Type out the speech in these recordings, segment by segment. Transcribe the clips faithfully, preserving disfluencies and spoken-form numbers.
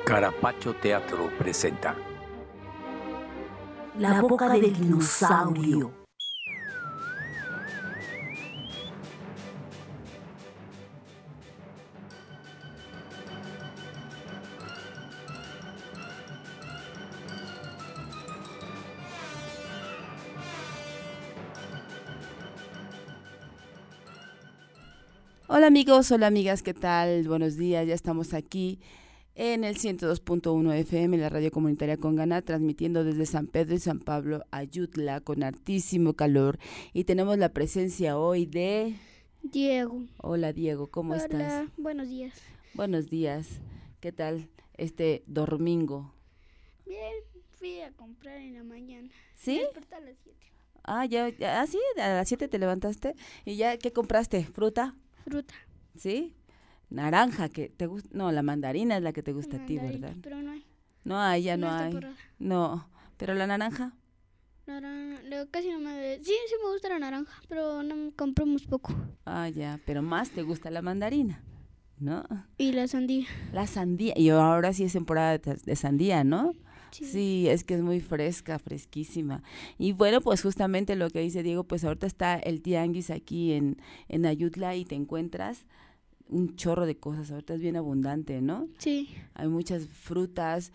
Carapacho Teatro presenta La boca del dinosaurio. Hola amigos, hola amigas, ¿qué tal? Buenos días, ya estamos aquí en el ciento dos punto uno F M, la radio comunitaria Congana, transmitiendo desde San Pedro y San Pablo, Ayutla, con hartísimo calor. Y tenemos la presencia hoy de... Diego. Hola Diego, ¿cómo Hola, estás? Hola, buenos días. Buenos días, ¿qué tal este domingo? Bien, fui a comprar en la mañana. ¿Sí? Me desperté a las siete. Ah, ya, ya, ah, sí, a las siete te levantaste. ¿Y ya qué compraste? ¿Fruta? Fruta. ¿Sí? Naranja, que te gusta, no, la mandarina es la que te gusta a ti, ¿verdad? Pero no hay. No hay, ya no, no hay. Temporada. No, pero la naranja. Naranja, casi no me... Sí, sí me gusta la naranja, pero no compramos poco. Ah, ya, pero más te gusta la mandarina, ¿no? Y la sandía. La sandía, y ahora sí es temporada de, de sandía, ¿no? Sí. Sí, es que es muy fresca, fresquísima. Y bueno, pues justamente lo que dice Diego, pues ahorita está el tianguis aquí en, en Ayutla y te encuentras un chorro de cosas, ahorita es bien abundante, ¿no? Sí. Hay muchas frutas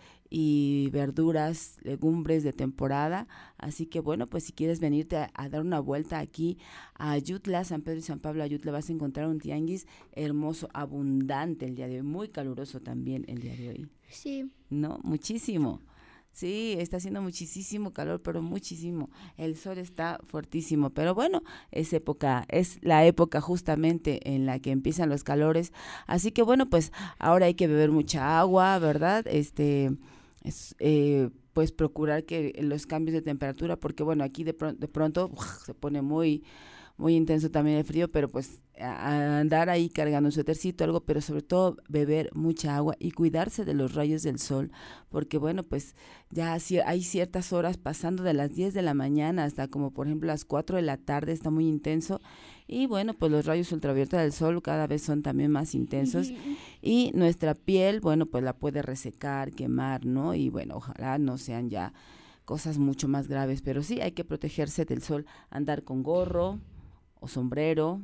y verduras, legumbres de temporada, así que bueno, pues si quieres venirte a, a dar una vuelta aquí a Ayutla, San Pedro y San Pablo, Ayutla, vas a encontrar un tianguis hermoso, abundante el día de hoy, muy caluroso también el día de hoy. Sí. ¿No? Muchísimo. Sí, está haciendo muchísimo calor, pero muchísimo. El sol está fuertísimo, pero bueno, es época, es la época justamente en la que empiezan los calores. Así que bueno, pues ahora hay que beber mucha agua, ¿verdad? Este, es, eh, pues procurar que los cambios de temperatura, porque bueno, aquí de, pr- de pronto uf, se pone muy, muy intenso también el frío, pero pues a andar ahí cargando un suétercito, algo, pero sobre todo beber mucha agua y cuidarse de los rayos del sol, porque bueno, pues ya hay ciertas horas pasando de las diez de la mañana hasta como por ejemplo las cuatro de la tarde, está muy intenso, y bueno, pues los rayos ultravioleta del sol cada vez son también más intensos, uh-huh. Y nuestra piel, bueno, pues la puede resecar, quemar, ¿no? Y bueno, ojalá no sean ya cosas mucho más graves, pero sí hay que protegerse del sol, andar con gorro o sombrero,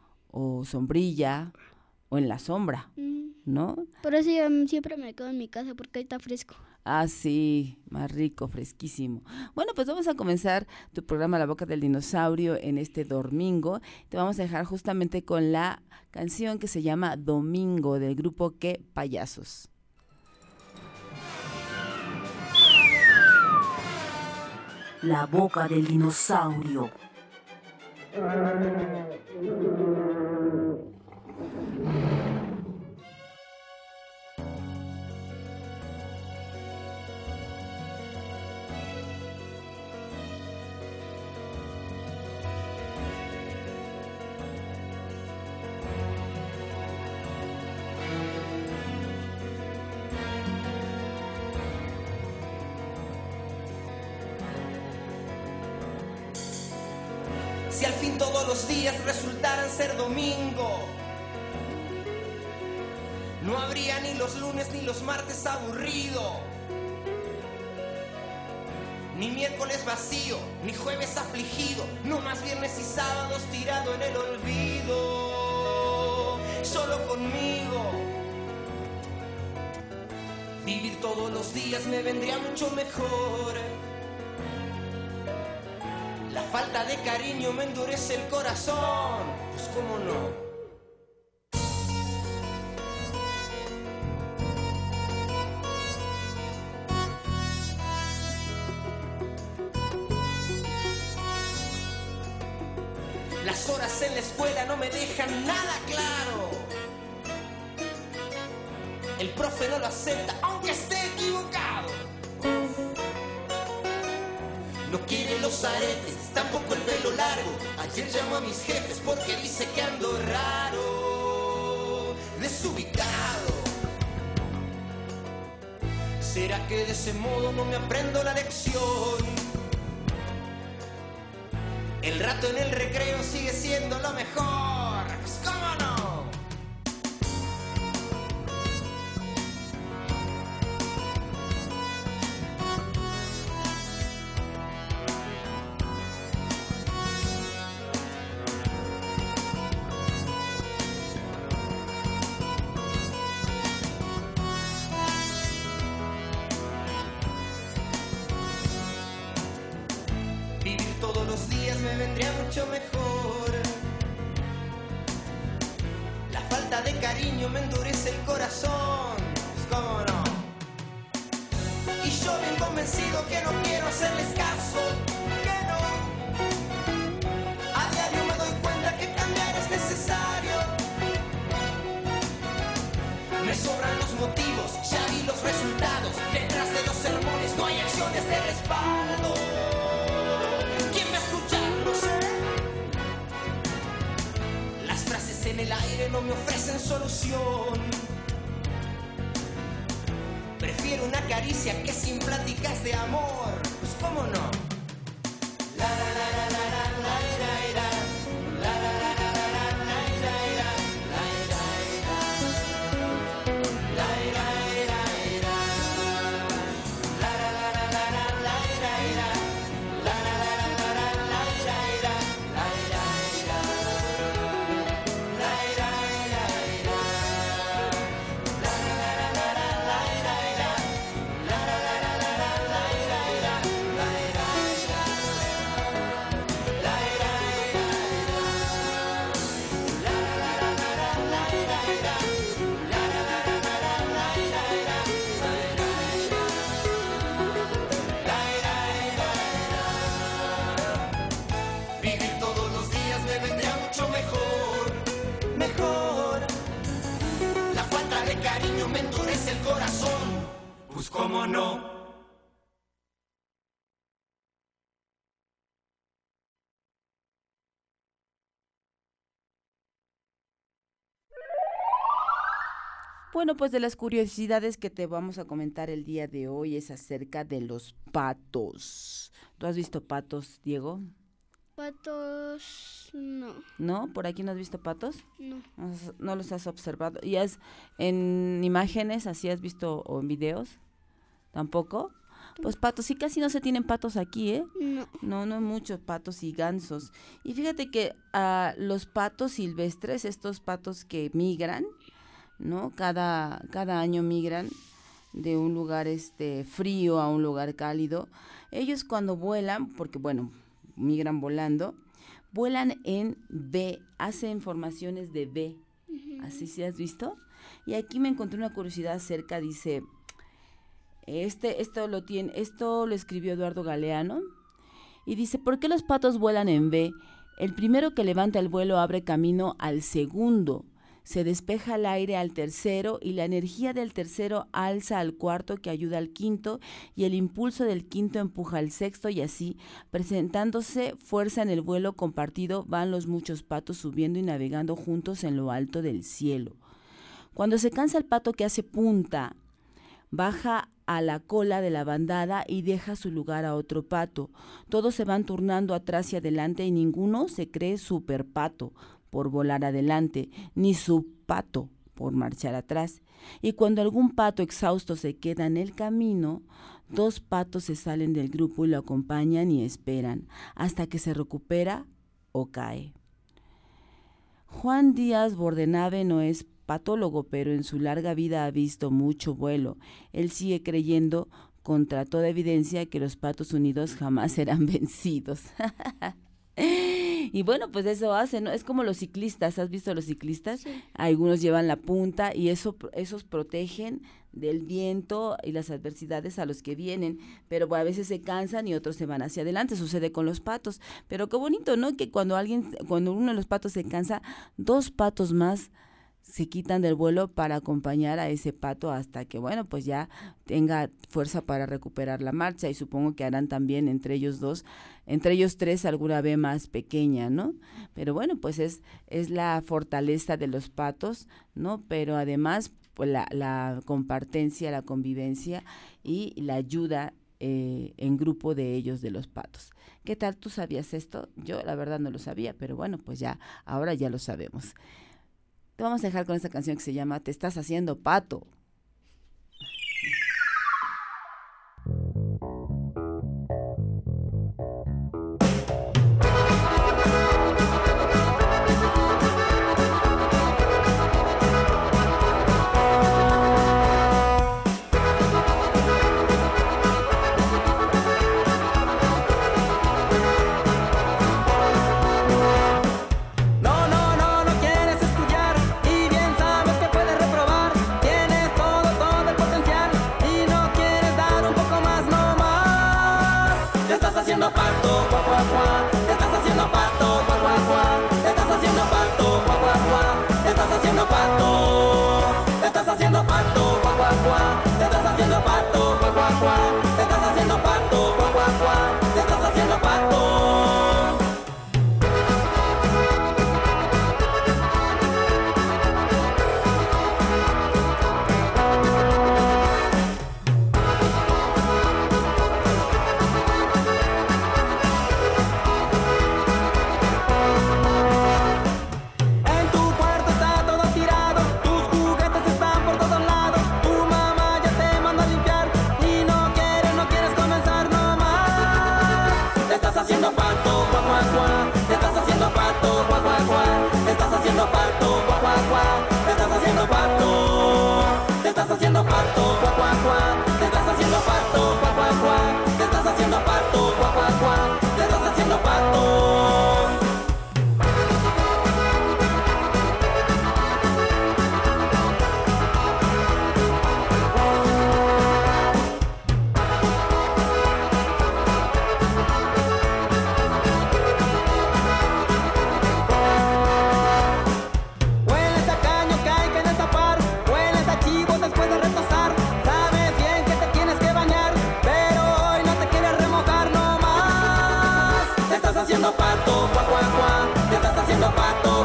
o sombrilla, o en la sombra, ¿no? Por eso yo siempre me quedo en mi casa, porque ahí está fresco. Ah, sí, más rico, fresquísimo. Bueno, pues vamos a comenzar tu programa La Boca del Dinosaurio en este domingo. Te vamos a dejar justamente con la canción que se llama Domingo, del grupo Qué Payasos. La Boca del Dinosaurio. Si al fin todos los días resultaran ser domingo, no habría ni los lunes ni los martes aburrido, ni miércoles vacío, ni jueves afligido, no más viernes y sábados tirado en el olvido, solo conmigo. Vivir todos los días me vendría mucho mejor. La falta de cariño me endurece el corazón, pues cómo no. Las horas en la escuela no me dejan nada claro. El profe no lo acepta, aunque esté equivocado. No quiere los aretes, tampoco el pelo largo. Ayer llamó a mis jefes porque dice que ando raro, desubicado. ¿Será que de ese modo no me aprendo la lección? El rato en el recreo sigue siendo lo mejor, pues cómo no. mucho mejor. La falta de cariño me endurece el corazón, pues cómo no. Y yo bien convencido que no quiero hacerles caso, que no. A diario me doy cuenta que cambiar es necesario. Me sobran los motivos, ya vi los resultados. Detrás de los sermones no hay acciones de respaldo. ¿Quién me escucha? No sé. Las frases en el aire no me ofrecen solución. Prefiero una caricia que sin pláticas de amor. Pues cómo no. La la la la la la la la la. La la la la la la la la la. La la la. La la la la. La la la la la la la la. La la la la la la la la. La la la. La la la. La la la la la la. Vivir todos los días me vendría mucho mejor, mejor. La falta de cariño me endurece el corazón, pues cómo no. Bueno, pues de las curiosidades que te vamos a comentar el día de hoy es acerca de los patos. ¿Tú has visto patos, Diego? Patos, no, ¿No? ¿Por aquí no has visto patos? no. ¿No has- ¿No los has observado? ¿Y has en imágenes así has visto o en videos? ¿Tampoco? Pues patos, sí, casi no se tienen patos aquí, ¿eh? No. No, no hay muchos patos y gansos. Y fíjate que ah, los patos silvestres, estos patos que migran, ¿no? Cada, cada año migran de un lugar este frío a un lugar cálido. Ellos cuando vuelan, porque bueno, migran volando, vuelan en V, hacen formaciones de V. ¿Así sí has visto? Y aquí me encontré una curiosidad acerca, dice, este, esto lo tiene, esto lo escribió Eduardo Galeano, y dice, ¿por qué los patos vuelan en V? El primero que levanta el vuelo abre camino al segundo. Se despeja el aire al tercero y la energía del tercero alza al cuarto que ayuda al quinto y el impulso del quinto empuja al sexto y así, presentándose fuerza en el vuelo compartido, van los muchos patos subiendo y navegando juntos en lo alto del cielo. Cuando se cansa el pato que hace punta, baja a la cola de la bandada y deja su lugar a otro pato. Todos se van turnando atrás y adelante y ninguno se cree super pato por volar adelante, ni su pato por marchar atrás. Y cuando algún pato exhausto se queda en el camino, dos patos se salen del grupo y lo acompañan y esperan hasta que se recupera o cae. Juan Díaz Bordenave no es patólogo, pero en su larga vida ha visto mucho vuelo. Él sigue creyendo, contra toda evidencia, que los patos unidos jamás serán vencidos. Y bueno, pues eso hacen, ¿no? Es como los ciclistas, ¿has visto los ciclistas? Sí. Algunos llevan la punta y eso, esos protegen del viento y las adversidades a los que vienen, pero a veces se cansan y otros se van hacia adelante, sucede con los patos, pero qué bonito, ¿no? Que cuando alguien, cuando uno de los patos se cansa, dos patos más se quitan del vuelo para acompañar a ese pato hasta que, bueno, pues ya tenga fuerza para recuperar la marcha y supongo que harán también entre ellos dos, entre ellos tres alguna vez más pequeña, ¿no? Pero bueno, pues es, es la fortaleza de los patos, ¿no? Pero además, pues la, la compartencia, la convivencia y la ayuda eh, en grupo de ellos, de los patos. ¿Qué tal? ¿Tú sabías esto? Yo la verdad no lo sabía, pero bueno, pues ya, ahora ya lo sabemos. Te vamos a dejar con esta canción que se llama Te estás haciendo pato. Te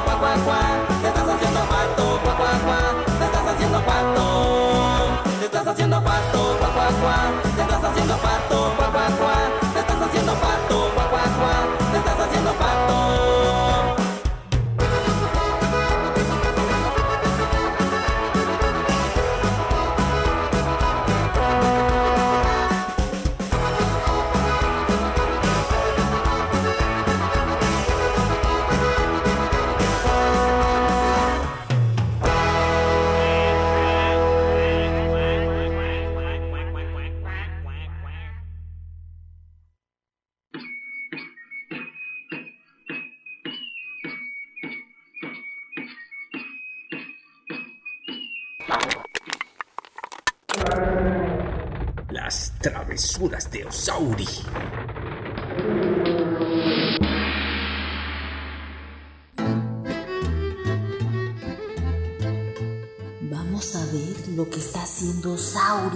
cuac, cuac, cuac. Te estás haciendo pato, cuac, cuac, cuac. Te estás haciendo pato. Te estás haciendo pato, cuac, cuac, cuac. Te estás haciendo pato, cuac, cuac, cuac. Te estás haciendo pato, cuac, cuac, cuac. Te estás haciendo pato. Las travesuras de Osauri. Vamos a ver lo que está haciendo Sauri.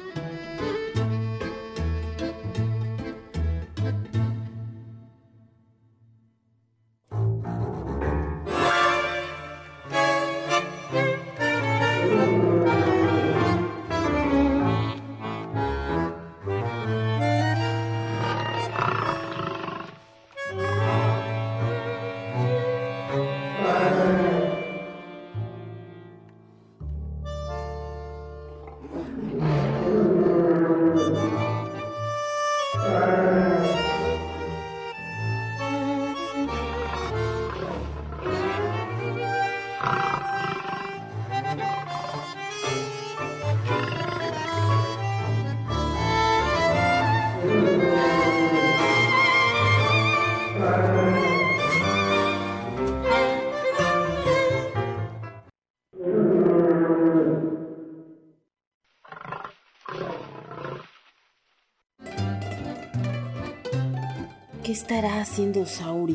¿Qué estará haciendo Sauri?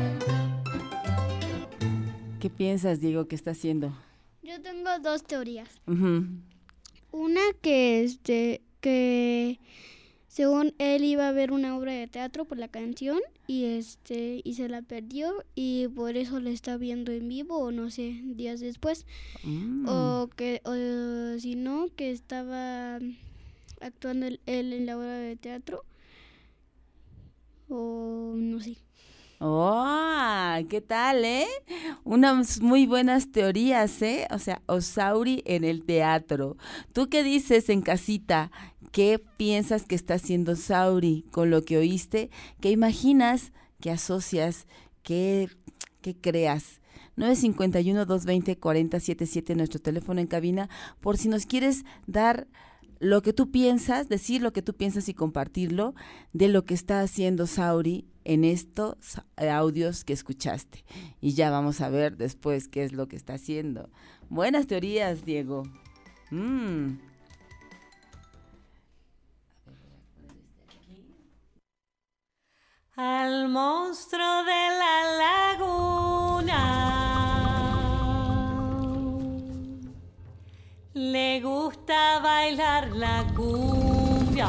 ¿Qué piensas, Diego, que está haciendo? Yo tengo dos teorías. Uh-huh. Una que este que según él iba a ver una obra de teatro por la canción y este y se la perdió y por eso la está viendo en vivo o no sé, días después. Mm. O que o si no que estaba actuando él, él en la obra de teatro. O no sé. ¡Oh! ¿Qué tal, eh? Unas muy buenas teorías, ¿eh? O sea, Osauri en el teatro. ¿Tú qué dices en casita? ¿Qué piensas que está haciendo Sauri con lo que oíste? ¿Qué imaginas? ¿Qué asocias? ¿Qué, qué creas? nueve cinco uno, dos dos cero, cuatro cero siete siete, nuestro teléfono en cabina, por si nos quieres dar lo que tú piensas, decir lo que tú piensas y compartirlo de lo que está haciendo Sauri en estos audios que escuchaste. Y ya vamos a ver después qué es lo que está haciendo. Buenas teorías, Diego. Mm. Al monstruo de la laguna le gusta bailar la cumbia.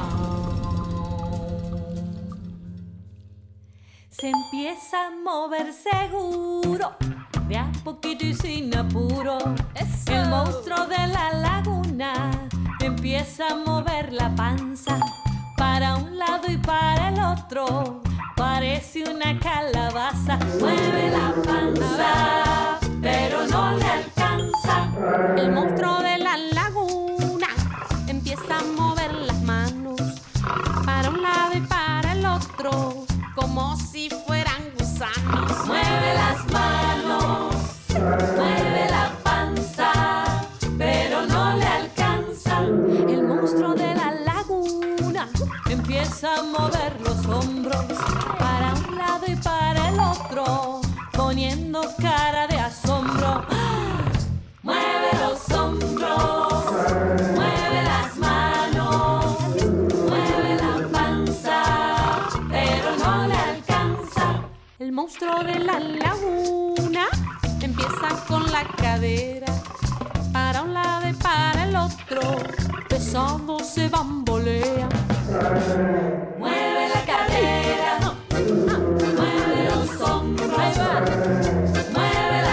Se empieza a mover seguro, de a poquito y sin apuro. ¡Eso! El monstruo de la laguna empieza a mover la panza para un lado y para el otro. Parece una calabaza. Mueve la panza, pero no le alcanza. El monstruo de la laguna empieza a mover las manos para un lado y para el otro, como si fueran gusanos. Mueve las manos, mueve la panza, pero no le alcanza. El monstruo de la laguna empieza a mover los hombros para un lado y para el otro, poniendo cara de asombro. Mueve los hombros, mueve las manos, mueve la panza, pero no le alcanza. El monstruo de la laguna empieza con la cadera para un lado y para el otro, pesando se bambolea. Mueve la cadera, mueve los hombros, mueve la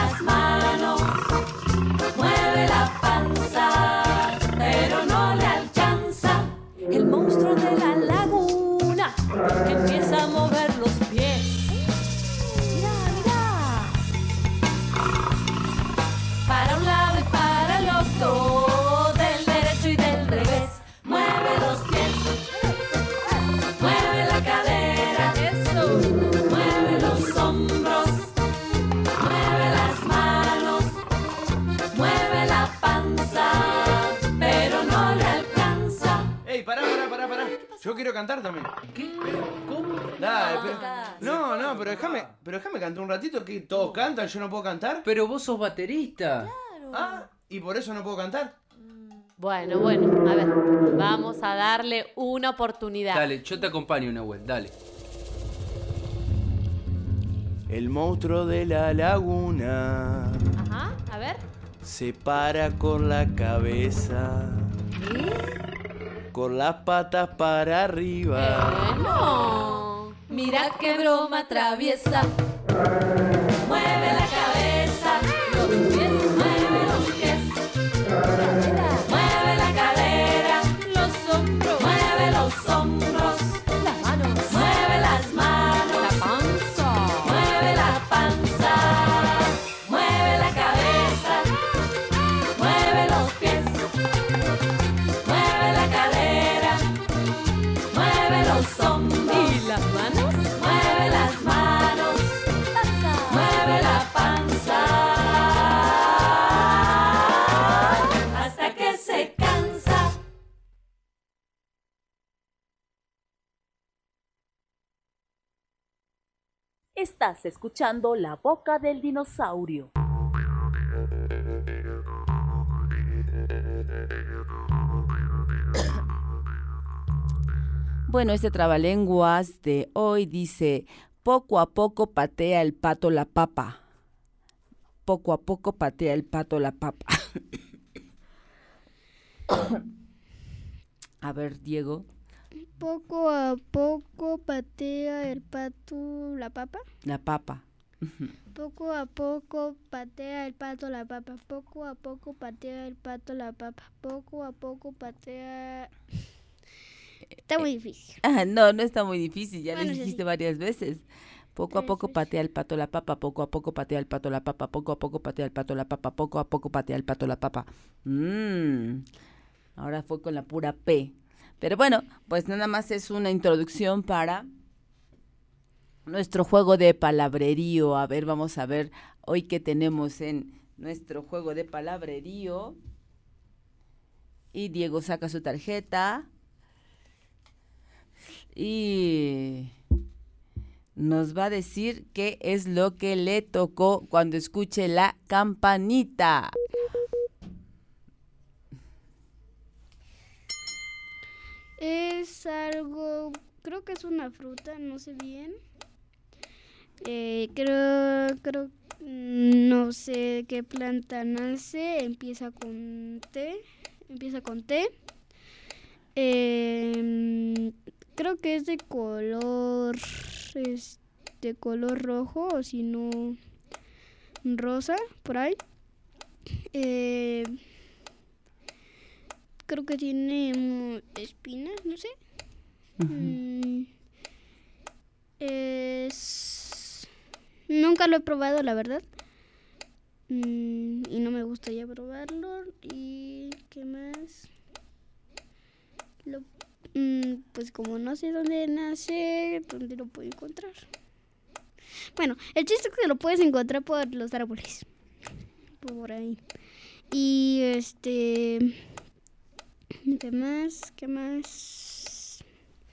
Yo quiero cantar también. ¿Qué? ¿Cómo? Dale, No, pero- tocás. no, no, pero déjame, pero déjame cantar un ratito que todos cantan, yo no puedo cantar. Pero vos sos baterista. Ah, y por eso no puedo cantar. Bueno, bueno, a ver, vamos a darle una oportunidad. Dale, yo te acompaño, Nahuel, dale. El monstruo de la laguna Ajá, a ver. se para con la cabeza, con las patas para arriba. Bueno, mira qué broma traviesa. Mueve la cabeza, los pies, mueve los pies. Mueve la cadera, los hombros, mueve los hombros, las manos, mueve las manos, la panza, mueve la panza, mueve la cabeza, mueve los pies, mueve la cadera, mueve los hombros y las manos, mueve las manos, mueve la panza, hasta que se cansa. Estás escuchando La Boca del Dinosaurio. Bueno, este trabalenguas de hoy dice, poco a poco patea el pato la papa. Poco a poco patea el pato la papa. A ver, Diego. Poco a poco patea el pato la papa. La papa. Poco a poco patea el pato la papa. Poco a poco patea el pato la papa. Poco a poco patea... Está muy difícil. Ah, no, no está muy difícil, ya Bueno, lo sí, dijiste sí. varias veces. Poco a Tres poco veces. patea el pato la papa, poco a poco patea el pato la papa, poco a poco patea el pato la papa, poco a poco patea el pato la papa. Mm, ahora fue con la pura P. Pero bueno, pues nada más es una introducción para nuestro juego de palabrerío. A ver, vamos a ver hoy qué tenemos en nuestro juego de palabrerío. Y Diego saca su tarjeta. Y nos va a decir qué es lo que le tocó cuando escuche la campanita. Es algo, creo que es una fruta, no sé bien. Eh, creo, creo, mm, no sé qué planta nace, empieza con T, empieza con T. Eh, creo que es de color, es de color rojo o si no rosa, por ahí. Eh, creo que tiene mm, espinas, no sé. Mm, es... Nunca lo he probado, la verdad. Mm, y no me gustaría probarlo. ¿Y qué más? Lo, mm, pues como no sé dónde nace, ¿dónde lo puedo encontrar? Bueno, el chiste es que lo puedes encontrar por los árboles. Por ahí. Y este... ¿Qué más? ¿Qué más?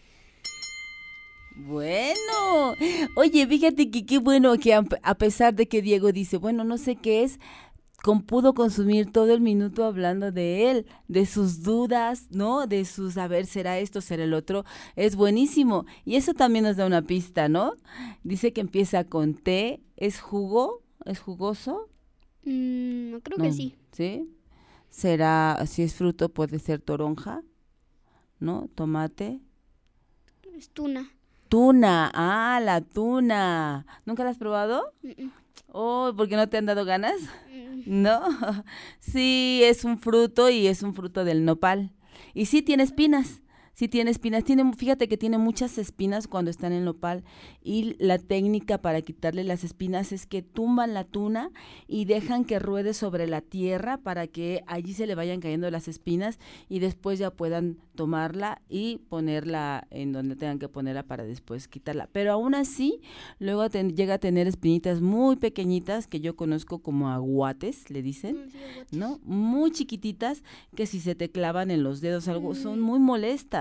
Bueno, oye, fíjate que qué bueno que a, a pesar de que Diego dice, bueno, no sé qué es, con, pudo consumir todo el minuto hablando de él, de sus dudas, ¿no? De sus, a ver, será esto, será el otro, es buenísimo. Y eso también nos da una pista, ¿no? Dice que empieza con T, ¿es jugo? ¿Es jugoso? Mm, no, creo No, que sí. ¿Sí? Será, si es fruto, puede ser toronja, ¿no? Tomate. Es tuna. Tuna, ah, la tuna. ¿Nunca la has probado? Mm, Oh, ¿por qué no te han dado ganas? mm. No, sí, es un fruto y es un fruto del nopal. Y sí tiene espinas, sí tiene espinas. Tiene, fíjate que tiene muchas espinas cuando está en el nopal y la técnica para quitarle las espinas es que tumban la tuna y dejan que ruede sobre la tierra para que allí se le vayan cayendo las espinas y después ya puedan tomarla y ponerla en donde tengan que ponerla para después quitarla. Pero aún así, luego ten, llega a tener espinitas muy pequeñitas que yo conozco como aguates, le dicen, Mm, sí, aguates. ¿no? Muy chiquititas que si se te clavan en los dedos algo son muy molestas.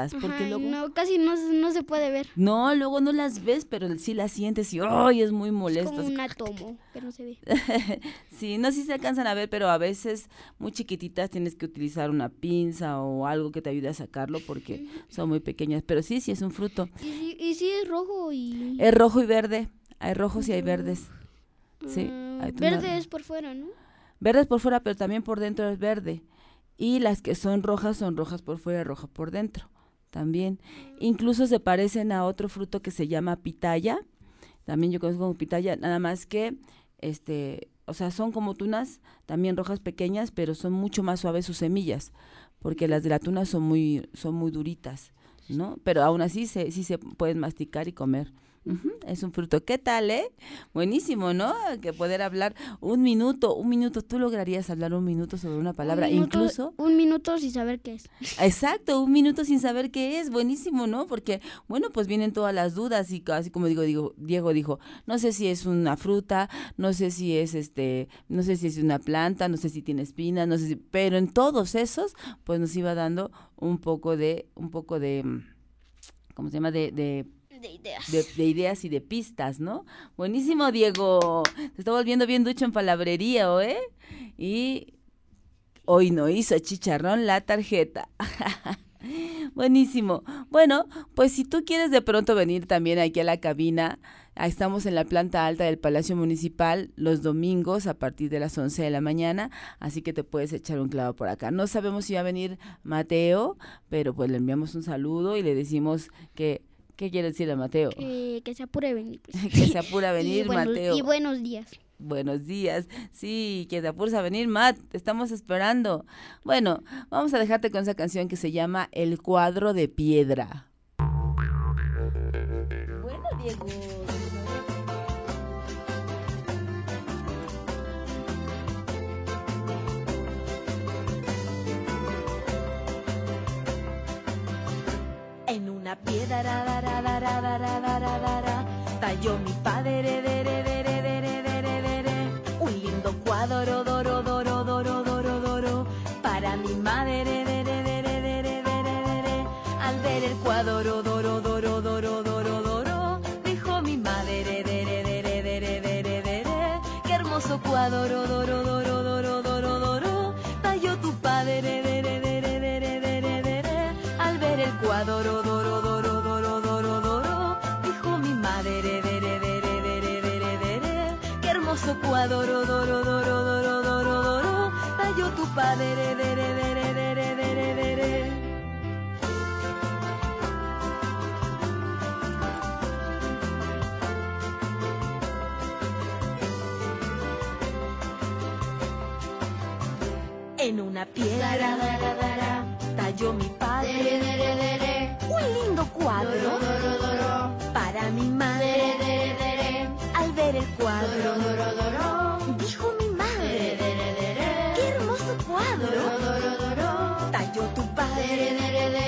pitas, porque Ajá, luego... no, casi no, se- no se puede ver. No, luego no las ves, pero sí las sientes y ¡ay! Es muy Es molesto. como así un átomo que no se ve. Sí, no, sí se alcanzan a ver, pero a veces muy chiquititas tienes que utilizar una pinza o algo que te ayude a sacarlo porque son muy pequeñas. Pero sí, sí es un fruto. Y, sí- y sí es rojo y... Es rojo y verde. Hay rojos y hay verdes. Sí. ah, hay tú verde no- es por fuera, ¿no? Verdes por fuera, pero también por dentro es verde. Y las que son rojas son rojas por fuera y rojas por dentro. También. Incluso se parecen a otro fruto que se llama pitaya. También yo conozco como pitaya, nada más que, este, o sea, son como tunas, también rojas pequeñas, pero son mucho más suaves sus semillas, porque las de la tuna son muy, son muy duritas, ¿no? Pero aún así se, sí se pueden masticar y comer. Ujú, es un fruto. ¿Qué tal, eh? Buenísimo, ¿no? Que poder hablar un minuto, un minuto. ¿Tú lograrías hablar un minuto sobre una palabra? Un minuto, Incluso... Un minuto sin saber qué es. Exacto, un minuto sin saber qué es, buenísimo, ¿no? Porque, bueno, pues vienen todas las dudas y así como digo, digo, Diego dijo, no sé si es una fruta, no sé si es este, no sé si es una planta, no sé si tiene espinas, no sé si, pero en todos esos, pues nos iba dando un poco de, un poco de, mm, ¿cómo se llama? De, de De ideas. de, de ideas y de pistas, ¿no? Buenísimo, Diego. Se está volviendo bien ducho en palabrería, ¿eh? Y hoy no hizo chicharrón la tarjeta. Buenísimo. Bueno, pues si tú quieres de pronto venir también aquí a la cabina, ahí estamos en la planta alta del Palacio Municipal los domingos a partir de las once de la mañana, así que te puedes echar un clavo por acá. No sabemos si va a venir Mateo, pero pues le enviamos un saludo y le decimos que... ¿Qué quiere decir a Mateo? Que, que se apure a venir. pues. Que se apura a venir, y buenos, Mateo. Y buenos días. Buenos días. Sí, que te apures a venir, Matt. Te estamos esperando. Bueno, vamos a dejarte con esa canción que se llama El cuadro de piedra. Bueno, Diego. En una piedra ra, ra, ra, ra, ra, ra, ra, ra, ra, ra, ra, talló mi padre de, de, de, de, de, de, de, de, de, de, de, un lindo cuadro doro, doro, doro, doro, doro, para mi madre de, de, de, de, de, de, de, de, de, de. Al ver el cuadro doro, doro, doro, doro, doro, dijo mi madre de, de, de, de, de, de, de, de, de, de, de, qué hermoso cuadro doro, doro, doro, doro, doro, talló tu padre de, de, de, de, de, de, de, de, de, de, de. Al ver el cuadro doro, doro, doro, doro, doro, dijo mi madre de, de, de, de, de, de, de, de, de, de, qué hermoso cuadro doro, doro, doro, doro, doro, talló tu padre de, de, de, de, de, de, de, de, de, de, de. En una piedra talló mi padre un lindo cuadro para mi madre. Al ver el cuadro dijo mi madre, qué hermoso cuadro talló tu padre.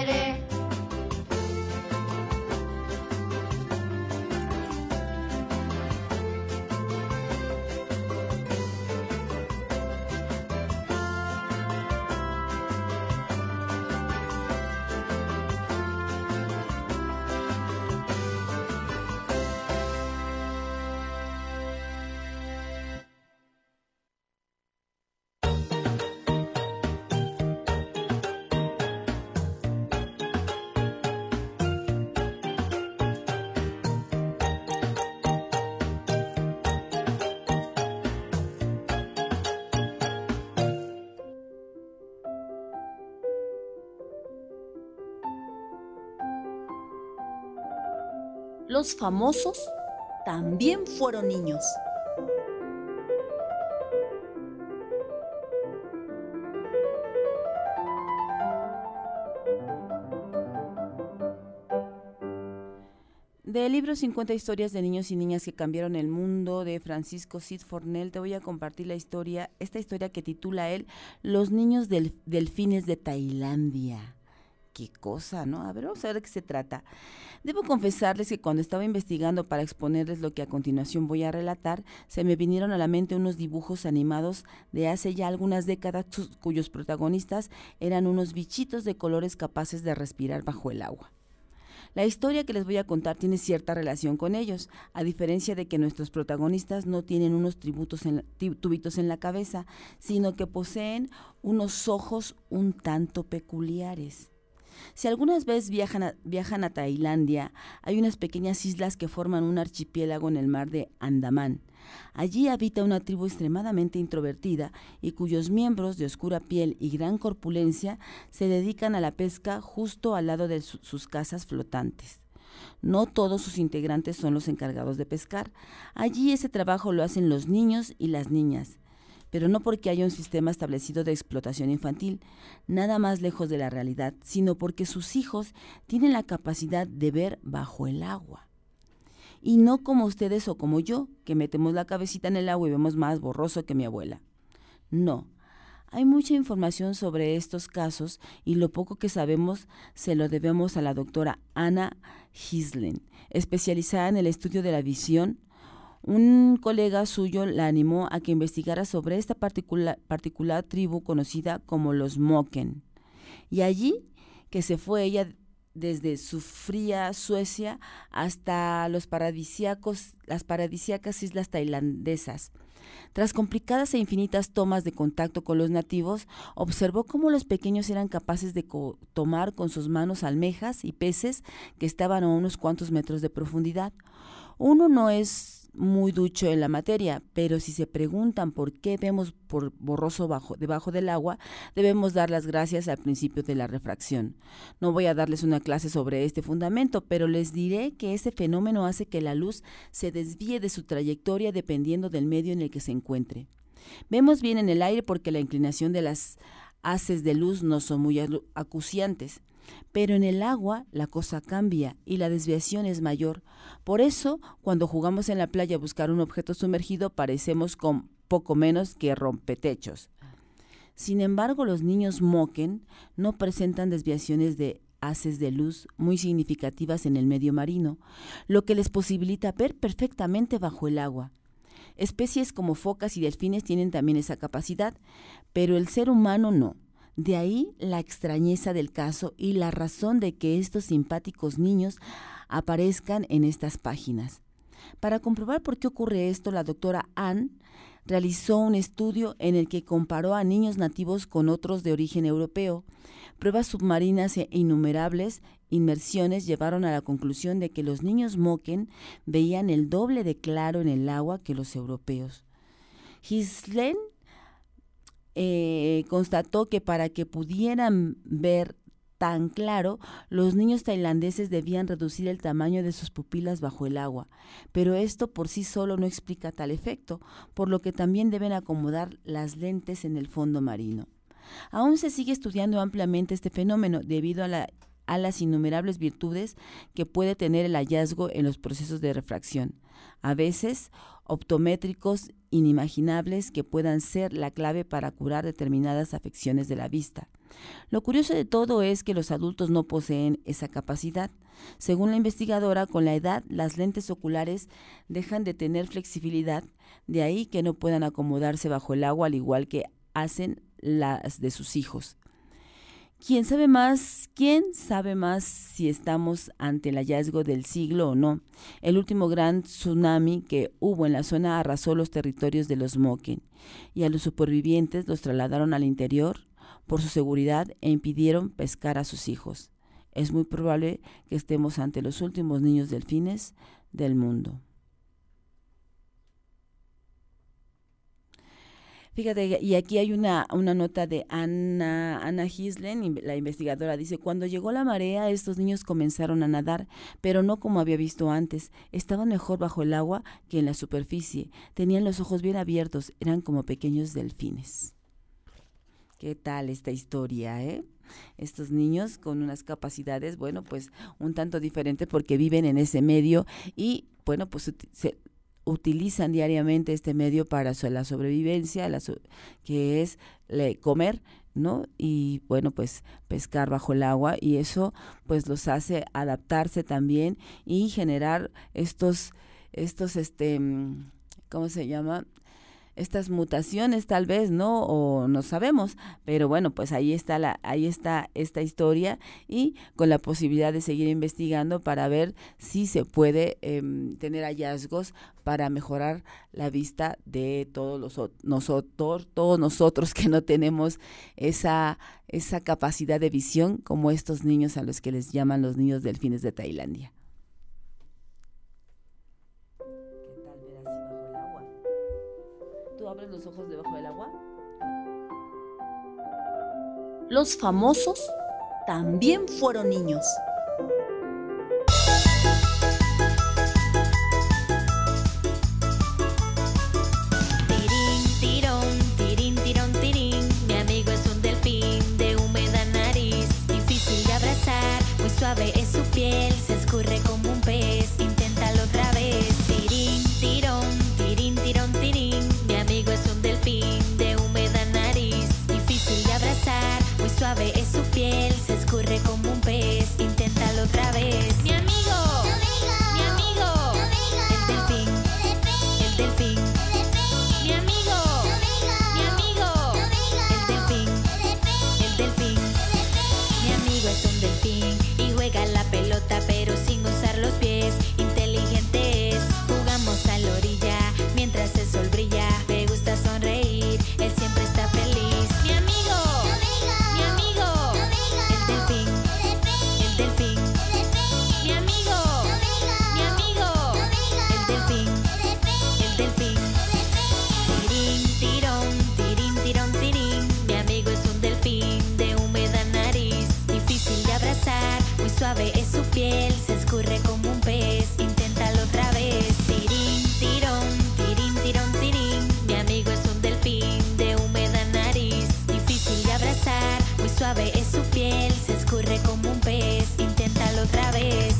Los famosos también fueron niños. Del libro cincuenta historias de niños y niñas que cambiaron el mundo de Francisco Cid Fornell, te voy a compartir la historia, esta historia que titula él Los niños del, delfines de Tailandia. qué cosa, ¿no? A ver, vamos a ver de qué se trata. Debo confesarles que cuando estaba investigando para exponerles lo que a continuación voy a relatar, se me vinieron a la mente unos dibujos animados de hace ya algunas décadas cuyos protagonistas eran unos bichitos de colores capaces de respirar bajo el agua. La historia que les voy a contar tiene cierta relación con ellos, a diferencia de que nuestros protagonistas no tienen unos tributos en la, tubitos en la cabeza, sino que poseen unos ojos un tanto peculiares. Si algunas veces viajan a, viajan a Tailandia, hay unas pequeñas islas que forman un archipiélago en el mar de Andamán. Allí habita una tribu extremadamente introvertida y cuyos miembros de oscura piel y gran corpulencia se dedican a la pesca justo al lado de su, sus casas flotantes. No todos sus integrantes son los encargados de pescar. Allí ese trabajo lo hacen los niños y las niñas, pero no porque haya un sistema establecido de explotación infantil, nada más lejos de la realidad, sino porque sus hijos tienen la capacidad de ver bajo el agua. Y no como ustedes o como yo, que metemos la cabecita en el agua y vemos más borroso que mi abuela. No, hay mucha información sobre estos casos y lo poco que sabemos se lo debemos a la doctora Anna Hislen, especializada en el estudio de la visión. Un colega suyo la animó a que investigara sobre esta particular, particular tribu conocida como los Moken. Y allí que se fue ella desde su fría Suecia hasta los paradisíacos, las paradisíacas islas tailandesas. Tras complicadas e infinitas tomas de contacto con los nativos, observó cómo los pequeños eran capaces de co- tomar con sus manos almejas y peces que estaban a unos cuantos metros de profundidad. Uno no es muy ducho en la materia, pero si se preguntan por qué vemos por borroso bajo, debajo del agua, debemos dar las gracias al principio de la refracción. No voy a darles una clase sobre este fundamento, pero les diré que ese fenómeno hace que la luz se desvíe de su trayectoria dependiendo del medio en el que se encuentre. Vemos bien en el aire porque la inclinación de las haces de luz no son muy acuciantes. Pero en el agua la cosa cambia y la desviación es mayor. Por eso, cuando jugamos en la playa a buscar un objeto sumergido, parecemos con poco menos que rompetechos. Sin embargo, los niños Moken no presentan desviaciones de haces de luz muy significativas en el medio marino, lo que les posibilita ver perfectamente bajo el agua. Especies como focas y delfines tienen también esa capacidad, pero el ser humano no. De ahí la extrañeza del caso y la razón de que estos simpáticos niños aparezcan en estas páginas. Para comprobar por qué ocurre esto, la doctora Ann realizó un estudio en el que comparó a niños nativos con otros de origen europeo. Pruebas submarinas e innumerables inmersiones llevaron a la conclusión de que los niños Moken veían el doble de claro en el agua que los europeos. Hislen Eh, constató que para que pudieran ver tan claro, los niños tailandeses debían reducir el tamaño de sus pupilas bajo el agua, pero esto por sí solo no explica tal efecto, por lo que también deben acomodar las lentes en el fondo marino. Aún se sigue estudiando ampliamente este fenómeno debido a la a las innumerables virtudes que puede tener el hallazgo en los procesos de refracción, a veces optométricos inimaginables que puedan ser la clave para curar determinadas afecciones de la vista. Lo curioso de todo es que los adultos no poseen esa capacidad. Según la investigadora, con la edad las lentes oculares dejan de tener flexibilidad, de ahí que no puedan acomodarse bajo el agua al igual que hacen las de sus hijos. ¿Quién sabe más? ¿Quién sabe más si estamos ante el hallazgo del siglo o no? El último gran tsunami que hubo en la zona arrasó los territorios de los Moken y a los supervivientes los trasladaron al interior por su seguridad e impidieron pescar a sus hijos. Es muy probable que estemos ante los últimos niños delfines del mundo. Fíjate, y aquí hay una, una nota de Anna, Anna Hislen, la investigadora, dice: cuando llegó la marea, estos niños comenzaron a nadar, pero no como había visto antes. Estaban mejor bajo el agua que en la superficie. Tenían los ojos bien abiertos, eran como pequeños delfines. ¿Qué tal esta historia, eh? Estos niños con unas capacidades, bueno, pues un tanto diferentes porque viven en ese medio y, bueno, pues se utilizan diariamente este medio para so- la sobrevivencia, la so- que es le- comer, ¿no? Y bueno, pues pescar bajo el agua, y eso pues los hace adaptarse también y generar estos, estos, este, mm, ¿cómo se llama? Estas mutaciones tal vez, ¿no? O no sabemos, pero bueno, pues ahí está la, ahí está esta historia, y con la posibilidad de seguir investigando para ver si se puede em, tener hallazgos para mejorar la vista de todos los ot- nosotros, todos nosotros que no tenemos esa, esa capacidad de visión como estos niños a los que les llaman los niños delfines de Tailandia. ¿Qué tal ver así bajo el agua? ¿Tú abres los ojos debajo del agua? Los famosos también fueron niños. Tirín, tirón, tirín, tirón, tirín. Mi amigo es un delfín de húmeda nariz. Difícil de abrazar, muy suave es su piel. Se escurre como un pez, inténtalo otra vez. Tirín, tirón, tirín, tirón, tirín. Mi amigo es un delfín de húmeda nariz. Difícil de abrazar, muy suave es su piel. Se escurre como un pez, inténtalo otra vez. Mi amigo, mi amigo, el delfín, el delfín. Mi amigo, mi amigo, el delfín, el delfín. Mi amigo es un delfín y juega la pelota pero sin usar los pies. Inteligente es, jugamos a la orilla mientras el sol brilla. Me gusta sonreír, él siempre está feliz. Mi amigo, mi amigo, el delfín, el delfín. Mi amigo, mi amigo, el delfín, el delfín. Tirín, tirón, tirín, tirón, tirín. Mi amigo es un delfín de húmeda nariz. Difícil de abrazar, muy suave es su piel. Se escurre como un pez, inténtalo otra vez. Tirín, tirón, tirín, tirón, tirín. Mi amigo es un delfín de húmeda nariz. Difícil de abrazar, muy suave es su piel. Se escurre como un pez, inténtalo otra vez.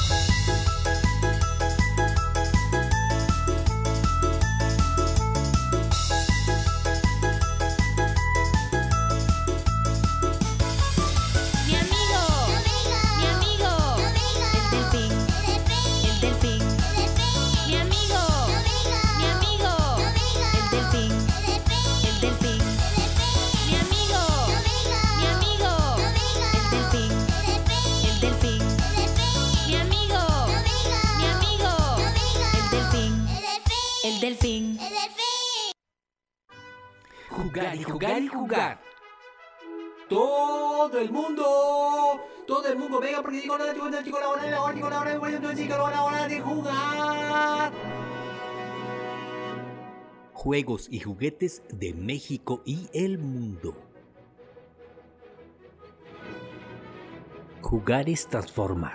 Mi amigo, mi amigo, el delfín, el delfín. Mi amigo, mi amigo, el delfín, el delfín. Mi amigo, mi amigo, el delfín, el delfín. Mi amigo, mi amigo, el delfín, el delfín. Jugar y jugar y jugar. Todo el mundo, todo el mundo, venga porque digo la chico, la chico, la hora, la hora, la hora, la chico, la hora de jugar. Juegos y juguetes de México y el mundo. Jugar es transformar.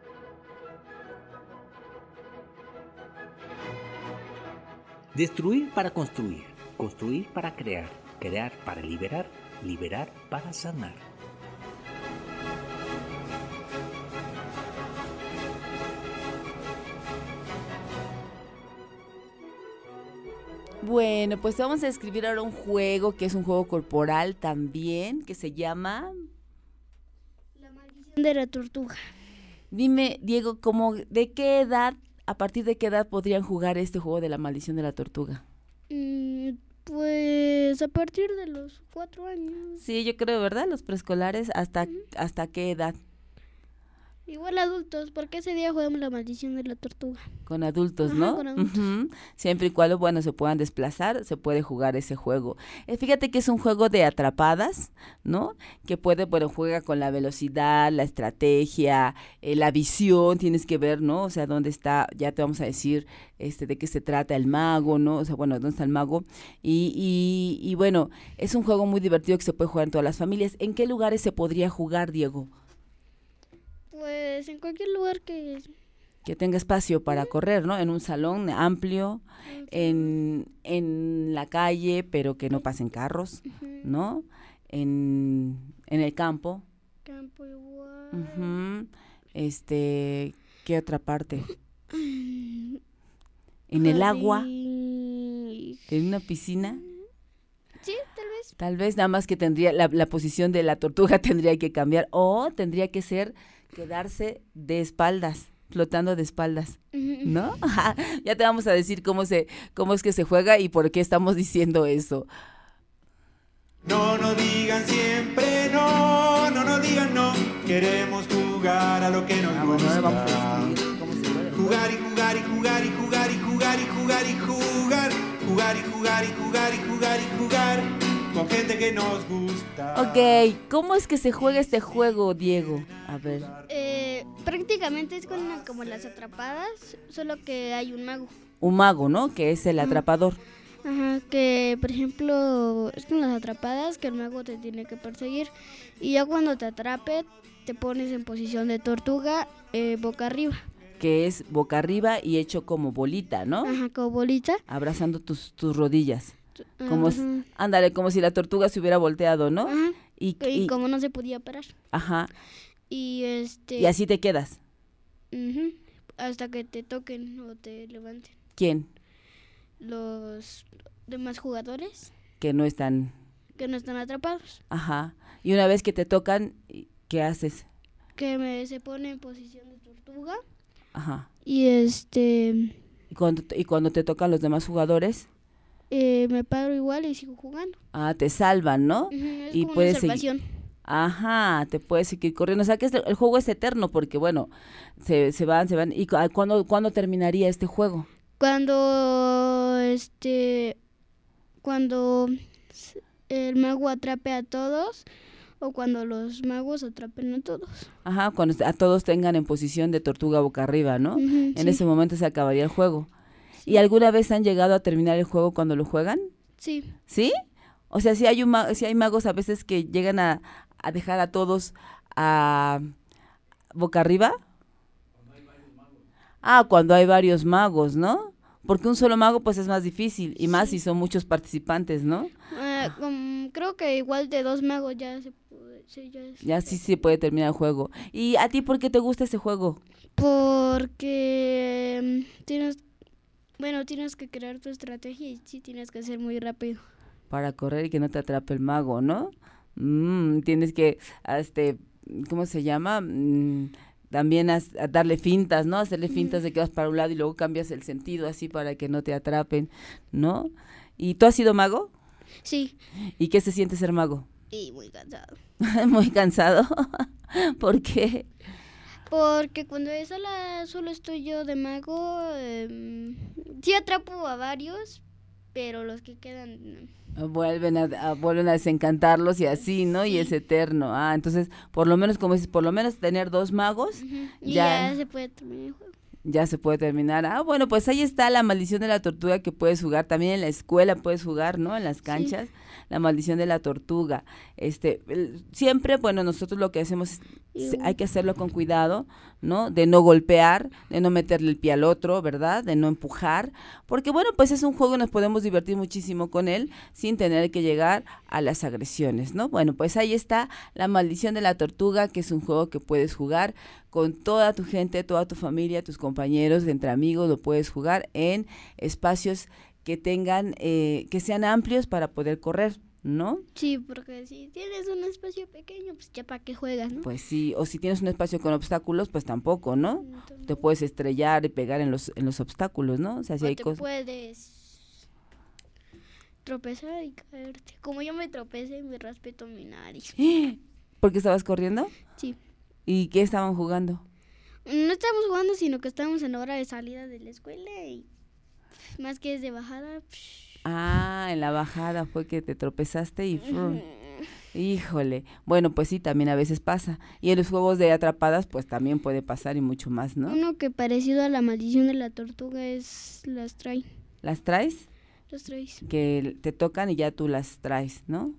Destruir para construir, construir para crear, crear para liberar, liberar para sanar. Bueno, pues vamos a escribir ahora un juego que es un juego corporal también, que se llama... La maldición de la tortuga. Dime, Diego, ¿cómo, ¿de qué edad, a partir de qué edad podrían jugar este juego de la maldición de la tortuga? Mm, pues a partir de los cuatro años. Sí, yo creo, ¿verdad? Los preescolares, ¿hasta, Ujú. hasta qué edad? Igual adultos, porque ese día jugamos la maldición de la tortuga. Con adultos, Ajá, ¿no? con adultos. Ujú. Siempre y cuando, bueno, se puedan desplazar, se puede jugar ese juego. Eh, fíjate que es un juego de atrapadas, ¿no? Que puede, bueno, juega con la velocidad, la estrategia, eh, la visión, tienes que ver, ¿no? O sea, dónde está, ya te vamos a decir este de qué se trata el mago, ¿no? O sea, bueno, dónde está el mago. Y, y, y bueno, es un juego muy divertido que se puede jugar en todas las familias. ¿En qué lugares se podría jugar, Diego? Pues en cualquier lugar que... Que tenga espacio para correr, ¿no? En un salón amplio, en, en la calle, pero que no pasen carros, Ujú, ¿no? En, en el campo. campo igual. Ujú. Este, ¿qué otra parte? ¿En el agua? Jardín- ¿En una piscina? Sí, tal vez. Tal vez nada más que tendría, la, la posición de la tortuga tendría que cambiar o tendría que ser quedarse de espaldas, flotando de espaldas, ¿no? Ya te vamos a decir cómo se, cómo es que se juega y por qué estamos diciendo eso. No nos digan siempre no, no nos digan no. Queremos jugar a lo que nos Ah, bueno, gusta. ahora vamos a describir cómo se juega. Jugar y jugar y jugar y jugar y jugar y jugar y jugar. Jugar y jugar y jugar y jugar y jugar con gente que nos gusta. Ok, ¿cómo es que se juega este juego, Diego? A ver. Eh, prácticamente es con una- como las atrapadas, solo que hay un mago. Un mago, ¿no? Que es el atrapador. Ajá, que por ejemplo es con las atrapadas que el mago te tiene que perseguir y ya cuando te atrape te pones en posición de tortuga eh, boca arriba. Que es boca arriba y hecho como bolita, ¿no? Ajá, como bolita. Abrazando tus, tus rodillas. Como, Ajá. s- ándale, como si la tortuga se hubiera volteado, ¿no? Ajá. Y, Y, y- como no se podía parar. ajá, Y este y así te quedas. ujú, hasta que te toquen o te levanten ¿Quién? los demás jugadores Que no están, que no están atrapados. ajá. Y una vez que te tocan, ¿qué haces? Que me, se pone en posición de tortuga Ajá. y este Y cuando, y cuando te tocan los demás jugadores, eh, me paro igual y sigo jugando. ah, te salvan, ¿no? Ujú, es Y como una puedes seguir. observación. Ajá, te puedes seguir corriendo. O sea que este- el juego es eterno porque, bueno, se, se van, se van. ¿Y cu- cuándo, cuándo terminaría este juego? Cuando este cuando s- el mago atrape a todos o cuando los magos atrapen a todos. Ajá, cuando a todos tengan en posición de tortuga boca arriba, ¿no? Ujú, En sí. ese momento se acabaría el juego. ¿Y alguna vez han llegado a terminar el juego cuando lo juegan? Sí. ¿Sí? O sea, si hay, un ma- sí hay magos a veces que llegan a, a dejar a todos a boca arriba. Ah, cuando hay varios magos, ¿no? Porque un solo mago pues es más difícil y más si son muchos participantes, ¿no? Ah, com- creo que igual de dos magos ya se puede, sí, ya es- Ya sí se puede terminar el juego. ¿Y a ti por qué te gusta ese juego? Porque mm, tienes bueno, tienes que crear tu estrategia y sí tienes que ser muy rápido. Para correr y que no te atrape el mago, ¿no? Mm, tienes que, este, ¿cómo se llama? Mm, también as- a darle fintas, ¿no? Hacerle fintas de que vas para un lado y luego cambias el sentido así para que no te atrapen, ¿no? ¿Y tú has sido mago? Sí, ¿Y qué se siente ser mago? y muy cansado. Muy cansado. ¿Por qué? Porque cuando sola, solo estoy yo de mago, em, sí atrapo a varios, pero los que quedan... Vuelven a, a- vuelven a desencantarlos y así, ¿no? Y es eterno. Ah, entonces, por lo menos, como dices, por lo menos tener dos magos, Ujú, y ya- ya, se puede terminar el juego. ya se puede terminar. Ah, bueno, pues ahí está la maldición de la tortuga que puedes jugar. También en la escuela puedes jugar, ¿no? En las canchas, la maldición de la tortuga. Este, el- siempre, bueno, nosotros lo que hacemos es, se- hay que hacerlo con cuidado, ¿no? De no golpear, de no meterle el pie al otro, ¿verdad? De no empujar, porque bueno, pues es un juego y nos podemos divertir muchísimo con él sin tener que llegar a las agresiones, ¿no? Bueno, pues ahí está la maldición de la tortuga, que es un juego que puedes jugar con toda tu gente, toda tu familia, tus compañeros, entre amigos, lo puedes jugar en espacios que tengan, eh, que sean amplios para poder correr, ¿no? Sí, porque si tienes un espacio pequeño, pues ya para qué juegas, ¿no? Pues sí, o si tienes un espacio con obstáculos, pues tampoco, ¿no? Entonces, Te puedes estrellar y pegar en los, en los obstáculos, ¿no? O sea, si o hay te cosas... puedes tropezar y caerte. Como yo me tropecé, me raspé toda mi nariz. ¿Por qué estabas corriendo? Sí. ¿Y qué estaban jugando? No estábamos jugando, sino que estábamos en la hora de salida de la escuela y pff, más que es de bajada. psh, Ah, en la bajada fue que te tropezaste y... fru. Híjole. Bueno, pues sí, también a veces pasa. Y en los juegos de atrapadas, pues también puede pasar y mucho más, ¿no? Uno que parecido a la maldición de la tortuga es las trae. ¿Las traes? Los traes. Que te tocan y ya tú las traes, ¿no?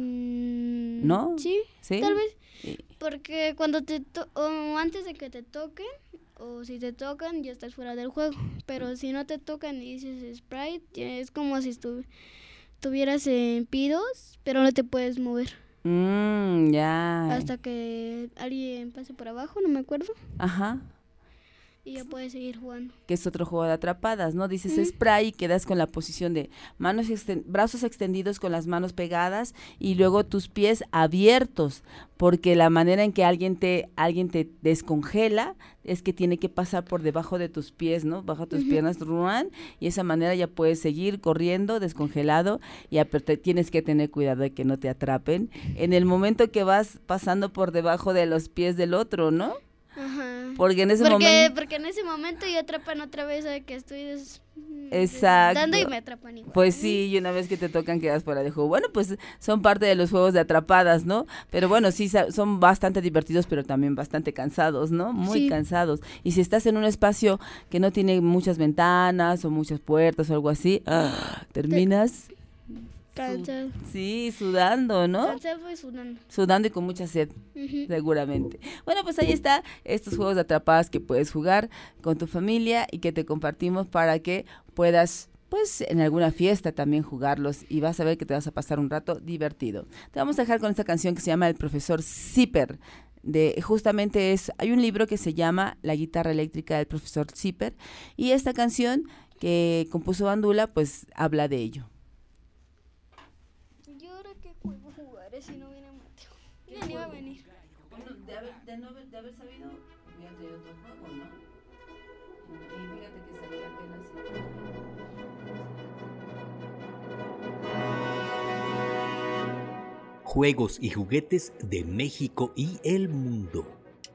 Mm, ¿No? Sí, ¿Sí? tal vez. Y- Porque cuando te to o antes de que te toquen, o si te tocan, ya estás fuera del juego. Pero si no te tocan y dices Sprite, ya es como si estu estuvieras en pidos, pero no te puedes mover. Mm, ya. Hasta que alguien pase por abajo, no me acuerdo. Ajá. y ya puedes seguir jugando. Que es otro juego de atrapadas, ¿no? Dices Mm. spray y quedas con la posición de manos exten- brazos extendidos con las manos pegadas y luego tus pies abiertos, porque la manera en que alguien te alguien te descongela es que tiene que pasar por debajo de tus pies, ¿no? Bajo tus Ujú. piernas, ruan, y de esa manera ya puedes seguir corriendo descongelado y ap- te tienes que tener cuidado de que no te atrapen en el momento que vas pasando por debajo de los pies del otro, ¿no? Ajá. Porque en ese porque, momento porque en ese momento ya atrapan otra vez a que estoy des- Exacto. dando y me atrapan igual. Pues sí, y una vez que te tocan quedas fuera de juego. Bueno, pues son parte de los juegos de atrapadas, ¿no? Pero bueno, sí, sa- son bastante divertidos, pero también bastante cansados, ¿no? Muy Sí. cansados. Y si estás en un espacio que no tiene muchas ventanas o muchas puertas o algo así, ¡ah! terminas, Cansado. sí, sudando, ¿no? Cansado y sudando. Sudando y con mucha sed. Ujú. Seguramente. Bueno, pues ahí está estos juegos de atrapadas que puedes jugar con tu familia y que te compartimos para que puedas, pues, en alguna fiesta también jugarlos y vas a ver que te vas a pasar un rato divertido. Te vamos a dejar con esta canción que se llama El Profesor Zipper. De, justamente es, hay un libro que se llama La guitarra eléctrica del Profesor Zipper y esta canción que compuso Bandula, pues, habla de ello. ¿Y ahora qué juego jugaré si no viene Mateo? Ya ni va a venir. Bueno, de haber, de no haber, de haber sabido, hubiera traído otro juego, ¿no? Y fíjate que salía apenas. Juegos y juguetes de México y el mundo.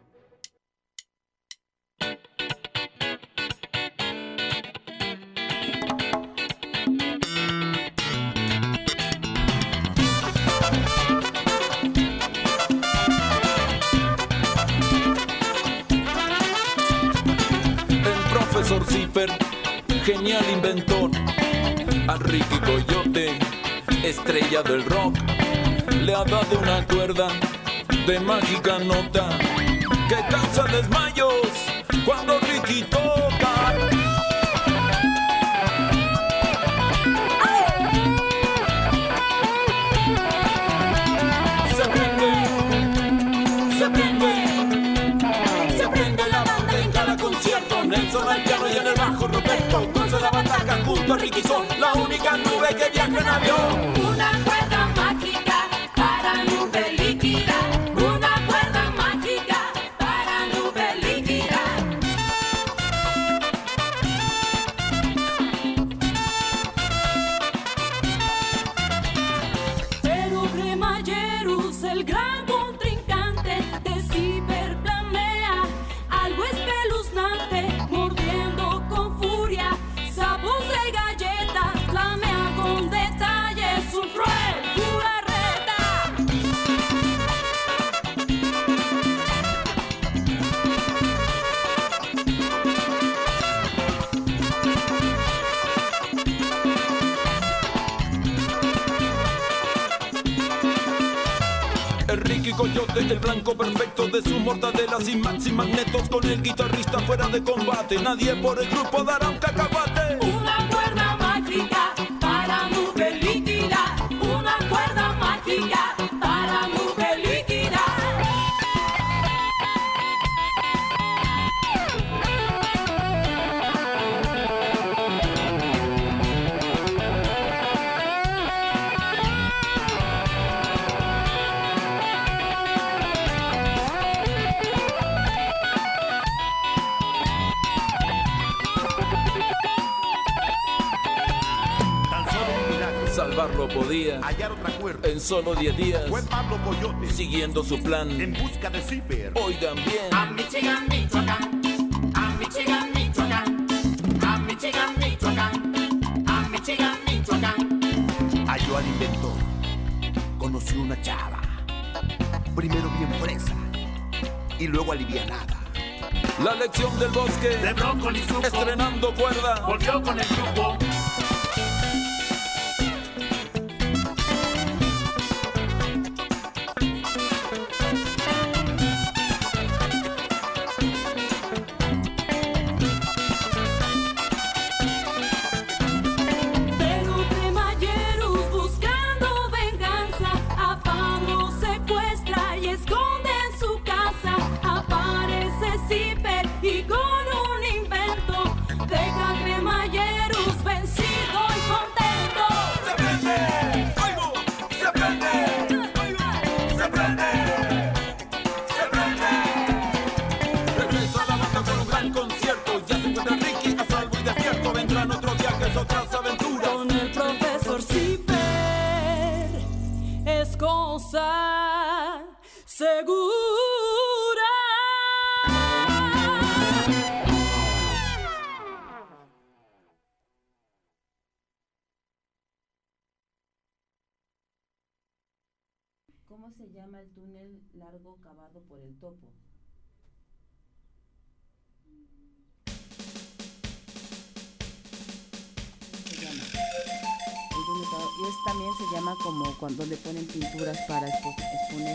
Profesor Zipper, genial inventor. A Ricky Coyote, estrella del rock, le ha dado una cuerda de mágica nota que causa desmayos cuando Ricky toca. Se prende, se prende, se prende la banda en cada concierto. Nelson al piano y en el bajo Roberto. Dulce la bataca junto a Ricky son la única nube que viaja en avión. Una cuerda mágica para nube líquida. Una cuerda mágica para nube líquida. Pero Cremallerus, el gran contrincante de Zipper, planea algo espeluznante, mordiendo con furia sabos de galletas, flamea con detalles un cruel jugarreta. El Ricky Coyote, el blanco perfecto de sus mortadelas y maxi magnetos. Con el guitarrista fuera de combate, nadie por el grupo dará un cacahuate. Una cuerda mágica para nube líquida. Una cuerda mágica para nube líquida. Tan solo un milagro. Salvarlo podía Hallar otra cuerda. en solo diez días, Fue Pablo Coyote. siguiendo su plan. En busca de Zipper. Oigan bien. A Michigan, Michoacán. A Michigan, Michoacán. A Michigan, Michoacán. A Michigan, Michoacán. Halló al inventor. Conoció una chava. Primero bien presa. Y luego alivianada. La lección del bosque, De brócoli supo. estrenando cuerda. Volvió con el grupo. Pero Cremallerus, buscando venganza, a Pablo secuestra y esconde en su casa. Aparece Zipper y con un cosa segura. ¿Cómo se llama el túnel largo cavado por el topo? ¿Cómo se llama? El túnel cavado, y es, también se llama como cuando le ponen pinturas para expo- exponer.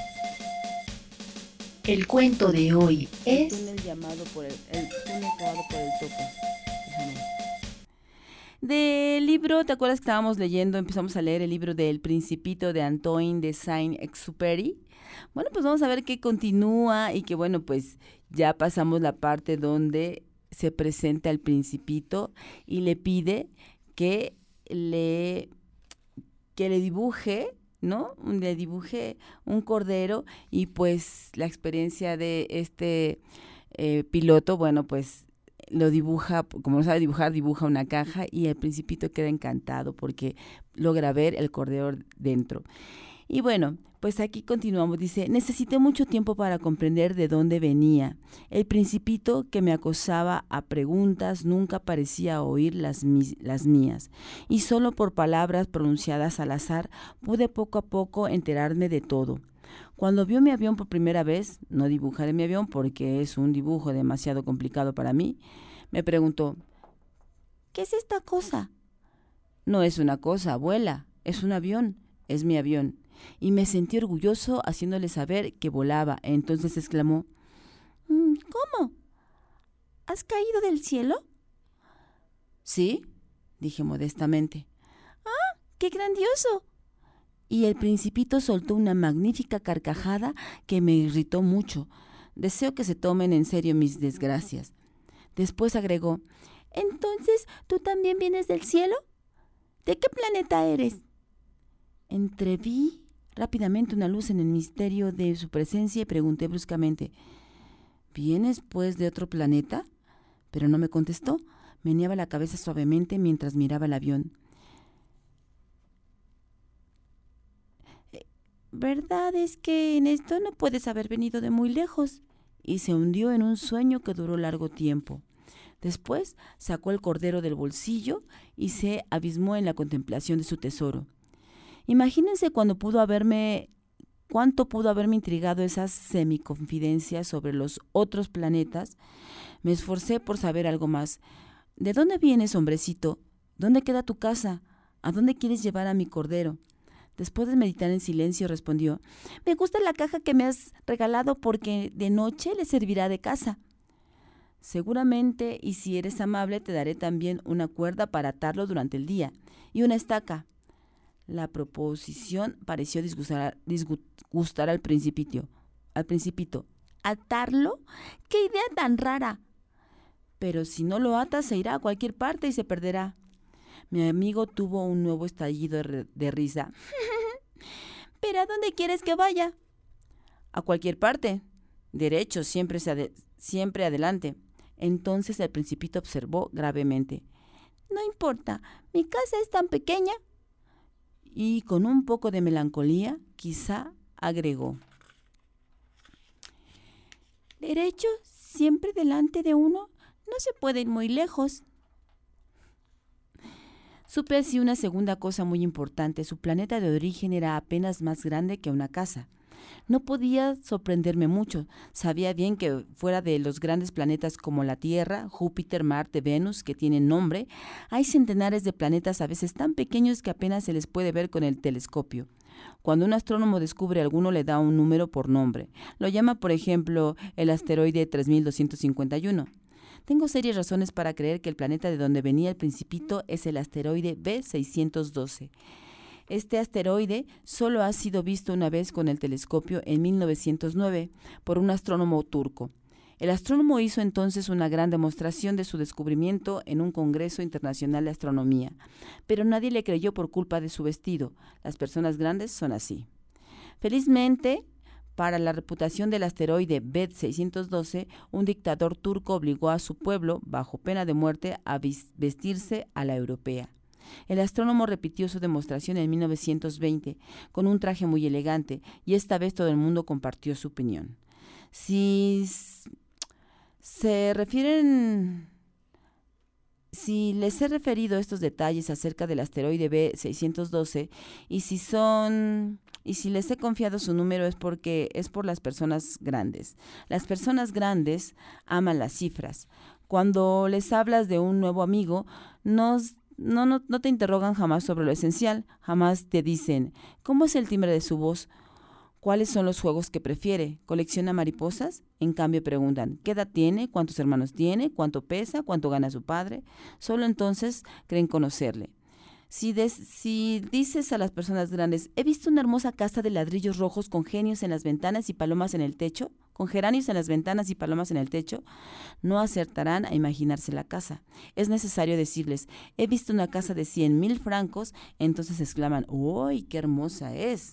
El cuento de hoy El es túnel llamado por el, el túnel cavado por el topo. Déjame ver. Del libro, ¿te acuerdas que estábamos leyendo? Empezamos a leer el libro del Principito de Antoine de Saint-Exupéry. Bueno, pues vamos a ver qué continúa y que bueno, pues ya pasamos la parte donde se presenta el Principito y le pide que le, que le dibuje, ¿no? Le dibuje un cordero y pues la experiencia de este eh, piloto, bueno, pues lo dibuja, como no sabe dibujar, dibuja una caja y el Principito queda encantado porque logra ver el cordero dentro. Y bueno, pues aquí continuamos, dice, necesité mucho tiempo para comprender de dónde venía. El Principito que me acosaba a preguntas nunca parecía oír las, mis, las mías, y solo por palabras pronunciadas al azar pude poco a poco enterarme de todo. Cuando vio mi avión por primera vez, no dibujaré mi avión porque es un dibujo demasiado complicado para mí, me preguntó, ¿qué es esta cosa? No es una cosa, abuela, es un avión, es mi avión. Y me sentí orgulloso haciéndole saber que volaba. Entonces exclamó, ¿cómo? ¿Has caído del cielo? Sí, dije modestamente. ¡Ah, qué grandioso! Y el Principito soltó una magnífica carcajada que me irritó mucho. Deseo que se tomen en serio mis desgracias. Después agregó, ¿entonces tú también vienes del cielo? ¿De qué planeta eres? Entreví rápidamente una luz en el misterio de su presencia y pregunté bruscamente, ¿vienes pues de otro planeta? Pero no me contestó. Meneaba la cabeza suavemente mientras miraba el avión. Verdad es que en esto no puedes haber venido de muy lejos. Y se hundió en un sueño que duró largo tiempo. Después sacó el cordero del bolsillo y se abismó en la contemplación de su tesoro. Imagínense cuando pudo haberme, cuánto pudo haberme intrigado esas semiconfidencias sobre los otros planetas. Me esforcé por saber algo más. ¿De dónde vienes, hombrecito? ¿Dónde queda tu casa? ¿A dónde quieres llevar a mi cordero? Después de meditar en silencio, respondió, me gusta la caja que me has regalado porque de noche le servirá de casa. Seguramente, y si eres amable, te daré también una cuerda para atarlo durante el día y una estaca. La proposición pareció disgustar, disgustar al principito. Al principito. ¿Atarlo? ¡Qué idea tan rara! Pero si no lo atas, se irá a cualquier parte y se perderá. Mi amigo tuvo un nuevo estallido de, de risa. ¿Pero a dónde quieres que vaya? A cualquier parte. Derecho, siempre, se ade- siempre adelante. Entonces el Principito observó gravemente. No importa, mi casa es tan pequeña. Y con un poco de melancolía, quizá agregó. Derecho, siempre delante de uno, no se puede ir muy lejos. Supe así una segunda cosa muy importante. Su planeta de origen era apenas más grande que una casa. No podía sorprenderme mucho. Sabía bien que fuera de los grandes planetas como la Tierra, Júpiter, Marte, Venus, que tienen nombre, hay centenares de planetas a veces tan pequeños que apenas se les puede ver con el telescopio. Cuando un astrónomo descubre alguno, le da un número por nombre. Lo llama, por ejemplo, el asteroide tres mil doscientos cincuenta y uno. Tengo serias razones para creer que el planeta de donde venía el Principito es el asteroide B seiscientos doce. Este asteroide solo ha sido visto una vez con el telescopio en mil novecientos nueve por un astrónomo turco. El astrónomo hizo entonces una gran demostración de su descubrimiento en un congreso internacional de astronomía, pero nadie le creyó por culpa de su vestido. Las personas grandes son así. Felizmente, para la reputación del asteroide B seiscientos doce, un dictador turco obligó a su pueblo, bajo pena de muerte, a vestirse a la europea. El astrónomo repitió su demostración en mil novecientos veinte con un traje muy elegante y esta vez todo el mundo compartió su opinión. Si s- se refieren... Si les he referido estos detalles acerca del asteroide B seiscientos doce y si son y si les he confiado su número es porque es por las personas grandes. Las personas grandes aman las cifras. Cuando les hablas de un nuevo amigo, no, no, no, no te interrogan jamás sobre lo esencial, jamás te dicen ¿cómo es el timbre de su voz? ¿Cuáles son los juegos que prefiere? ¿Colecciona mariposas? En cambio preguntan, ¿qué edad tiene? ¿Cuántos hermanos tiene? ¿Cuánto pesa? ¿Cuánto gana su padre? Solo entonces creen conocerle. Si, des, si dices a las personas grandes, he visto una hermosa casa de ladrillos rojos con genios en las ventanas y palomas en el techo, con geranios en las ventanas y palomas en el techo, no acertarán a imaginarse la casa. Es necesario decirles, he visto una casa de cien mil francos, entonces exclaman, ¡uy, qué hermosa es!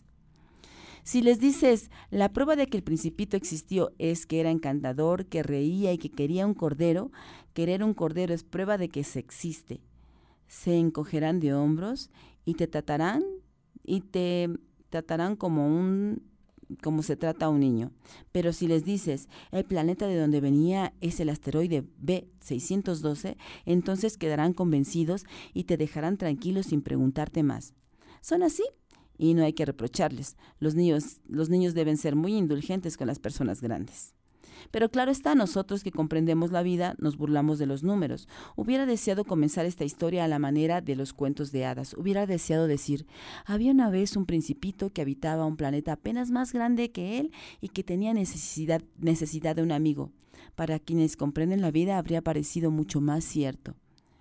Si les dices, la prueba de que el Principito existió es que era encantador, que reía y que quería un cordero, querer un cordero es prueba de que se existe. Se encogerán de hombros y te tratarán y te tratarán como un como se trata a un niño. Pero si les dices, el planeta de donde venía es el asteroide B seiscientos doce, entonces quedarán convencidos y te dejarán tranquilos sin preguntarte más. ¿Son así? Y no hay que reprocharles. Los niños, los niños deben ser muy indulgentes con las personas grandes. Pero claro está, nosotros que comprendemos la vida, nos burlamos de los números. Hubiera deseado comenzar esta historia a la manera de los cuentos de hadas. Hubiera deseado decir, había una vez un principito que habitaba un planeta apenas más grande que él y que tenía necesidad, necesidad de un amigo. Para quienes comprenden la vida habría parecido mucho más cierto.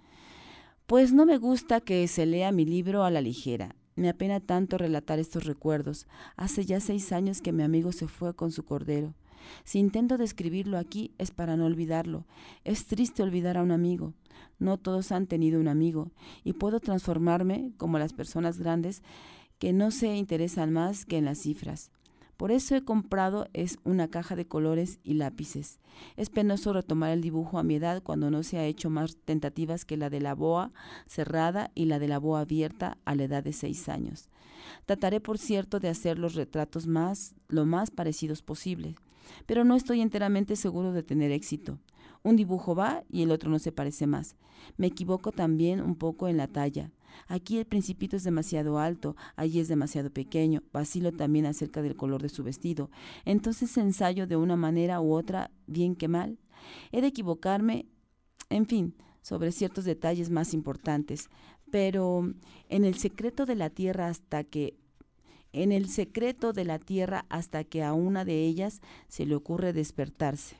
Pues no me gusta que se lea mi libro a la ligera. Me apena tanto relatar estos recuerdos. Hace ya seis años que mi amigo se fue con su cordero. Si intento describirlo aquí es para no olvidarlo. Es triste olvidar a un amigo. No todos han tenido un amigo y puedo transformarme como las personas grandes que no se interesan más que en las cifras. Por eso he comprado es una caja de colores y lápices. Es penoso retomar el dibujo a mi edad cuando no se ha hecho más tentativas que la de la boa cerrada y la de la boa abierta a la edad de seis años. Trataré, por cierto, de hacer los retratos más, lo más parecidos posible, pero no estoy enteramente seguro de tener éxito. Un dibujo va y el otro no se parece más. Me equivoco también un poco en la talla. Aquí el Principito es demasiado alto, allí es demasiado pequeño, vacilo también acerca del color de su vestido. Entonces ensayo de una manera u otra, bien que mal. He de equivocarme, en fin, sobre ciertos detalles más importantes, pero en el secreto de la tierra hasta que en el secreto de la tierra hasta que a una de ellas se le ocurre despertarse.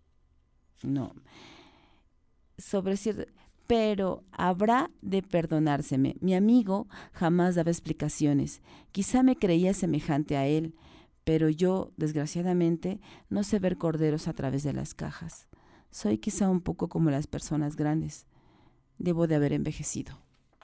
No. Sobre cierto pero habrá de perdonárseme. Mi amigo jamás daba explicaciones. Quizá me creía semejante a él, pero yo, desgraciadamente, no sé ver corderos a través de las cajas. Soy quizá un poco como las personas grandes. Debo de haber envejecido.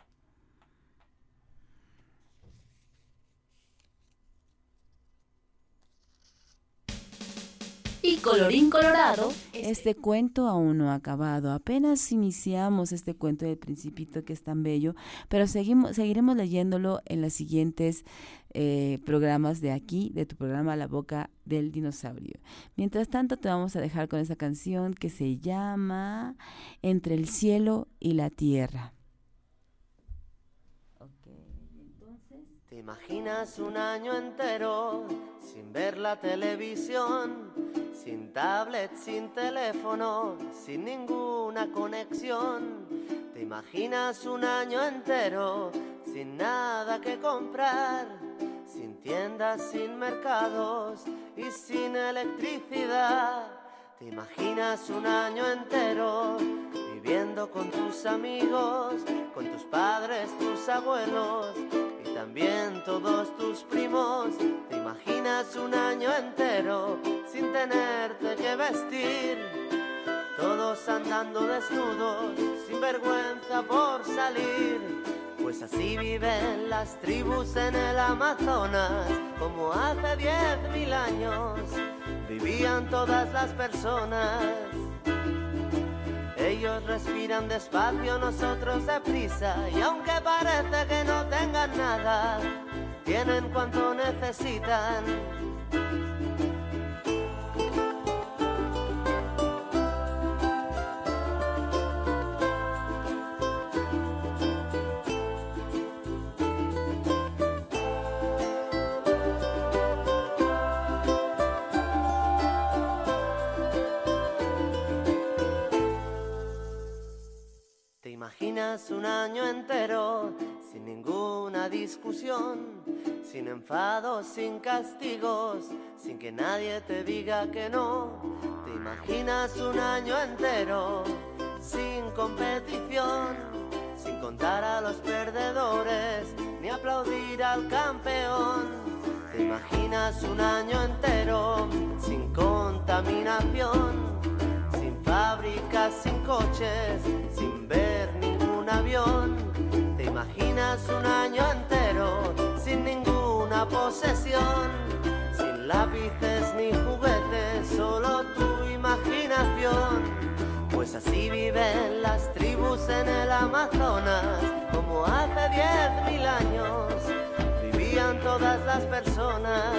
Y colorín colorado, este cuento aún no ha acabado. Apenas iniciamos este cuento del Principito que es tan bello, pero seguimos, seguiremos leyéndolo en los siguientes eh, programas de aquí, de tu programa La Boca del Dinosaurio. Mientras tanto, te vamos a dejar con esa canción que se llama Entre el cielo y la tierra. ¿Te imaginas un año entero sin ver la televisión, sin tablet, sin teléfono, sin ninguna conexión? ¿Te imaginas un año entero sin nada que comprar, sin tiendas, sin mercados y sin electricidad? ¿Te imaginas un año entero viviendo con tus amigos, con tus padres, tus abuelos y también todos tus primos? ¿Te imaginas un año entero sin tenerte que vestir, todos andando desnudos, sin vergüenza por salir? Pues así viven las tribus en el Amazonas, como hace diez mil años vivían todas las personas. Ellos Ellos respiran despacio, nosotros deprisa, y aunque parece que no tengan nada, tienen cuanto necesitan. Imaginas un año entero sin ninguna discusión, sin enfados, sin castigos, sin que nadie te diga que no. Te imaginas un año entero sin competición, sin contar a los perdedores ni aplaudir al campeón. Te imaginas un año entero sin contaminación, sin fábricas, sin coches, sin ver ningún avión. Te imaginas un año entero sin ninguna posesión, sin lápices ni juguetes, solo tu imaginación. Pues así viven las tribus en el Amazonas, como hace diez mil años vivían todas las personas.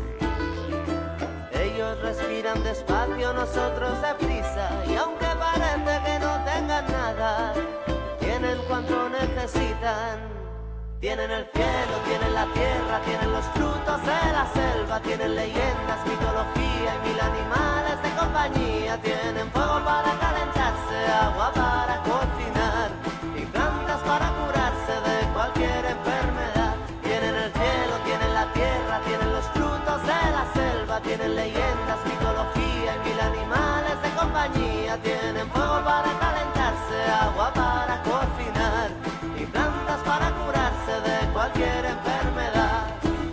Ellos respiran despacio, nosotros deprisa, y aunque parece que no tengan nada, tienen cuanto necesitan. Tienen el cielo, tienen la tierra, tienen los frutos de la selva, tienen leyendas, mitología y mil animales de compañía. Tienen fuego para calentarse, agua para cocinar y plantas para curarse de cualquier enfermedad. Tienen el cielo, tienen la tierra, tienen los frutos de la selva, tienen leyendas, mitología y mil animales de compañía. Tienen fuego para calentarse, agua para cocinar y plantas para curarse de cualquier enfermedad.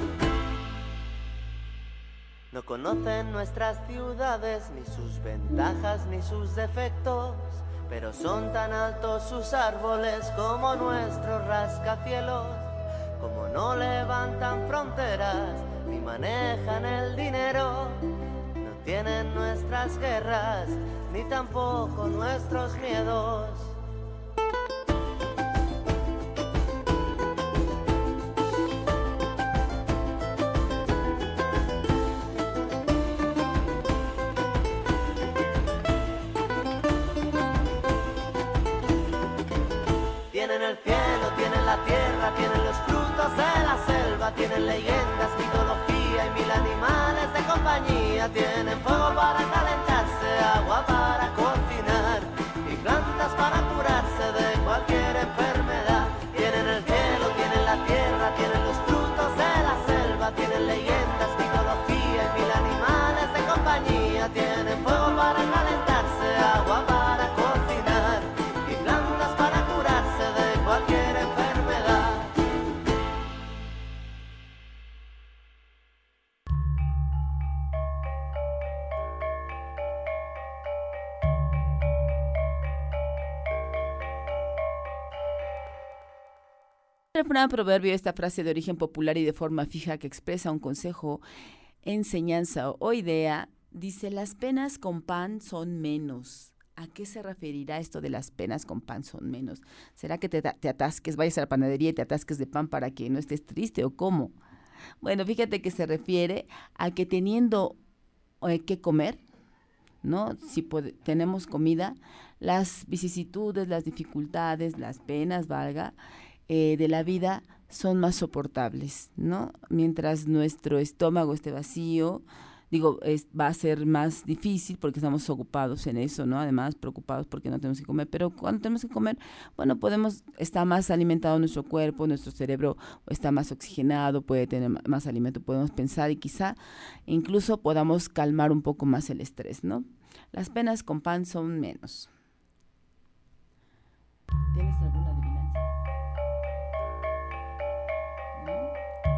No conocen nuestras ciudades, ni sus ventajas ni sus defectos, pero son tan altos sus árboles como nuestros rascacielos. Como no levantan fronteras ni manejan el dinero, no tienen nuestras guerras ni tampoco nuestros miedos. Tienen el cielo, tienen la tierra, tienen los frutos de la selva, tienen leyendas, mitología y mil animales de compañía. Tienen fuego para calentarse, agua para cocinar y plantas para curarse de cualquier enfermedad. Tienen el cielo, tienen la tierra, tienen los frutos de la selva, tienen leyendas, mitología y mil animales de compañía. Tienen fuego para calentarse, agua para cocinar y plantas para curarse de cualquier enfermedad. Refrán, proverbio, esta frase de origen popular y de forma fija que expresa un consejo, enseñanza o idea, dice: las penas con pan son menos. ¿A qué se referirá esto de las penas con pan son menos? ¿Será que te, te atasques, vayas a la panadería y te atasques de pan para que no estés triste o cómo? Bueno, fíjate que se refiere a que teniendo eh, que comer, ¿no? Si pod- tenemos comida, las vicisitudes, las dificultades, las penas, valga, eh, de la vida son más soportables, ¿no? Mientras nuestro estómago esté vacío, digo, es, va a ser más difícil porque estamos ocupados en eso, ¿no? Además, preocupados porque no tenemos que comer, pero cuando tenemos que comer, bueno, podemos, está más alimentado nuestro cuerpo, nuestro cerebro está más oxigenado, puede tener más alimento, podemos pensar y quizá incluso podamos calmar un poco más el estrés, ¿no? Las penas con pan son menos. ¿Tienes alguna adivinanza? ¿No?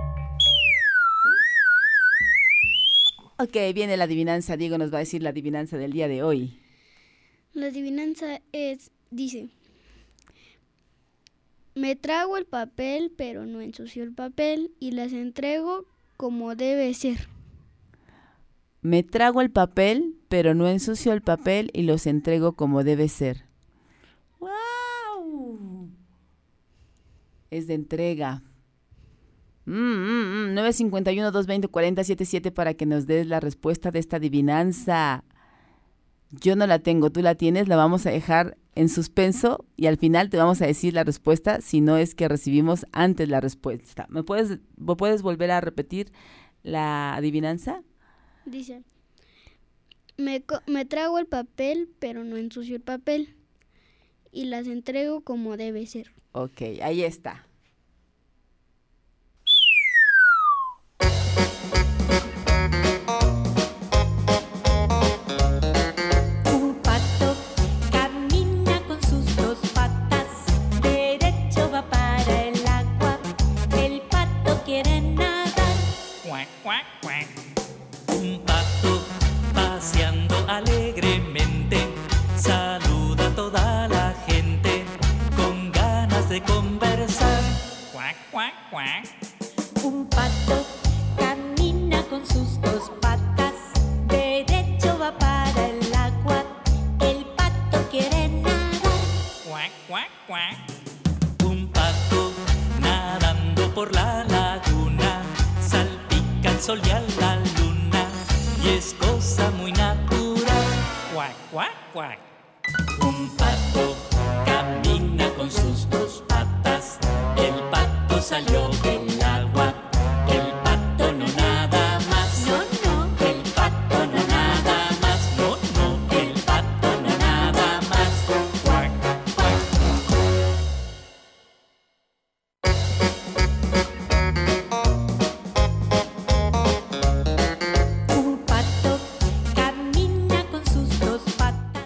Ok, viene la adivinanza. Diego nos va a decir la adivinanza del día de hoy. La adivinanza es, dice: me trago el papel, pero no ensucio el papel y las entrego como debe ser. Me trago el papel, pero no ensucio el papel y los entrego como debe ser. es de entrega. Mm, mm, mm, nueve cinco uno, dos dos cero, cuatro cero siete siete para que nos des la respuesta de esta adivinanza. Yo no la tengo, tú la tienes, la vamos a dejar en suspenso y al final te vamos a decir la respuesta si no es que recibimos antes la respuesta. ¿Me puedes, ¿me puedes volver a repetir la adivinanza? Dice, me, co- me trago el papel, pero no ensucio el papel y las entrego como debe ser. Ok, ahí está. Un pato paseando alegremente saluda a toda la gente con ganas de conversar. Cuac, cuac, cuac. Un pato camina con sus dos patas, derecho va para el agua, el pato quiere nadar. Cuac, cuac, cuac. Un pato nadando por la laguna salpica al sol y a la luna y es cosa muy natural. Cuac, cuac, cuac. Un pato camina con sus dos patas, el pato salió del agua, el pato no nada más. No, no, el pato no nada más. No, no, el pato no nada más. Cuac, cuac. Un pato camina con sus dos patas.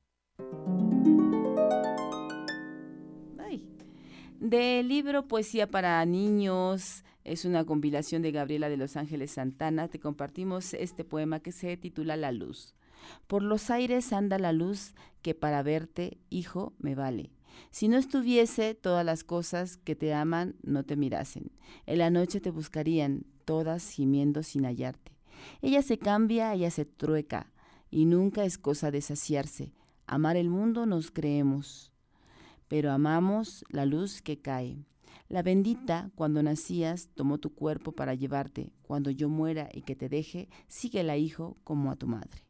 Ay. Del libro Poesía para Niños, es una compilación de Gabriela de Los Ángeles Santana, te compartimos este poema que se titula La Luz. Por los aires anda la luz que para verte, hijo, me vale. Si no estuviese, todas las cosas que te aman no te mirasen. En la noche te buscarían, todas gimiendo sin hallarte. Ella se cambia, ella se trueca, y nunca es cosa de saciarse. Amar el mundo nos creemos, pero amamos la luz que cae. La bendita, cuando nacías, tomó tu cuerpo para llevarte. Cuando yo muera y que te deje, síguela, hijo, como a tu madre.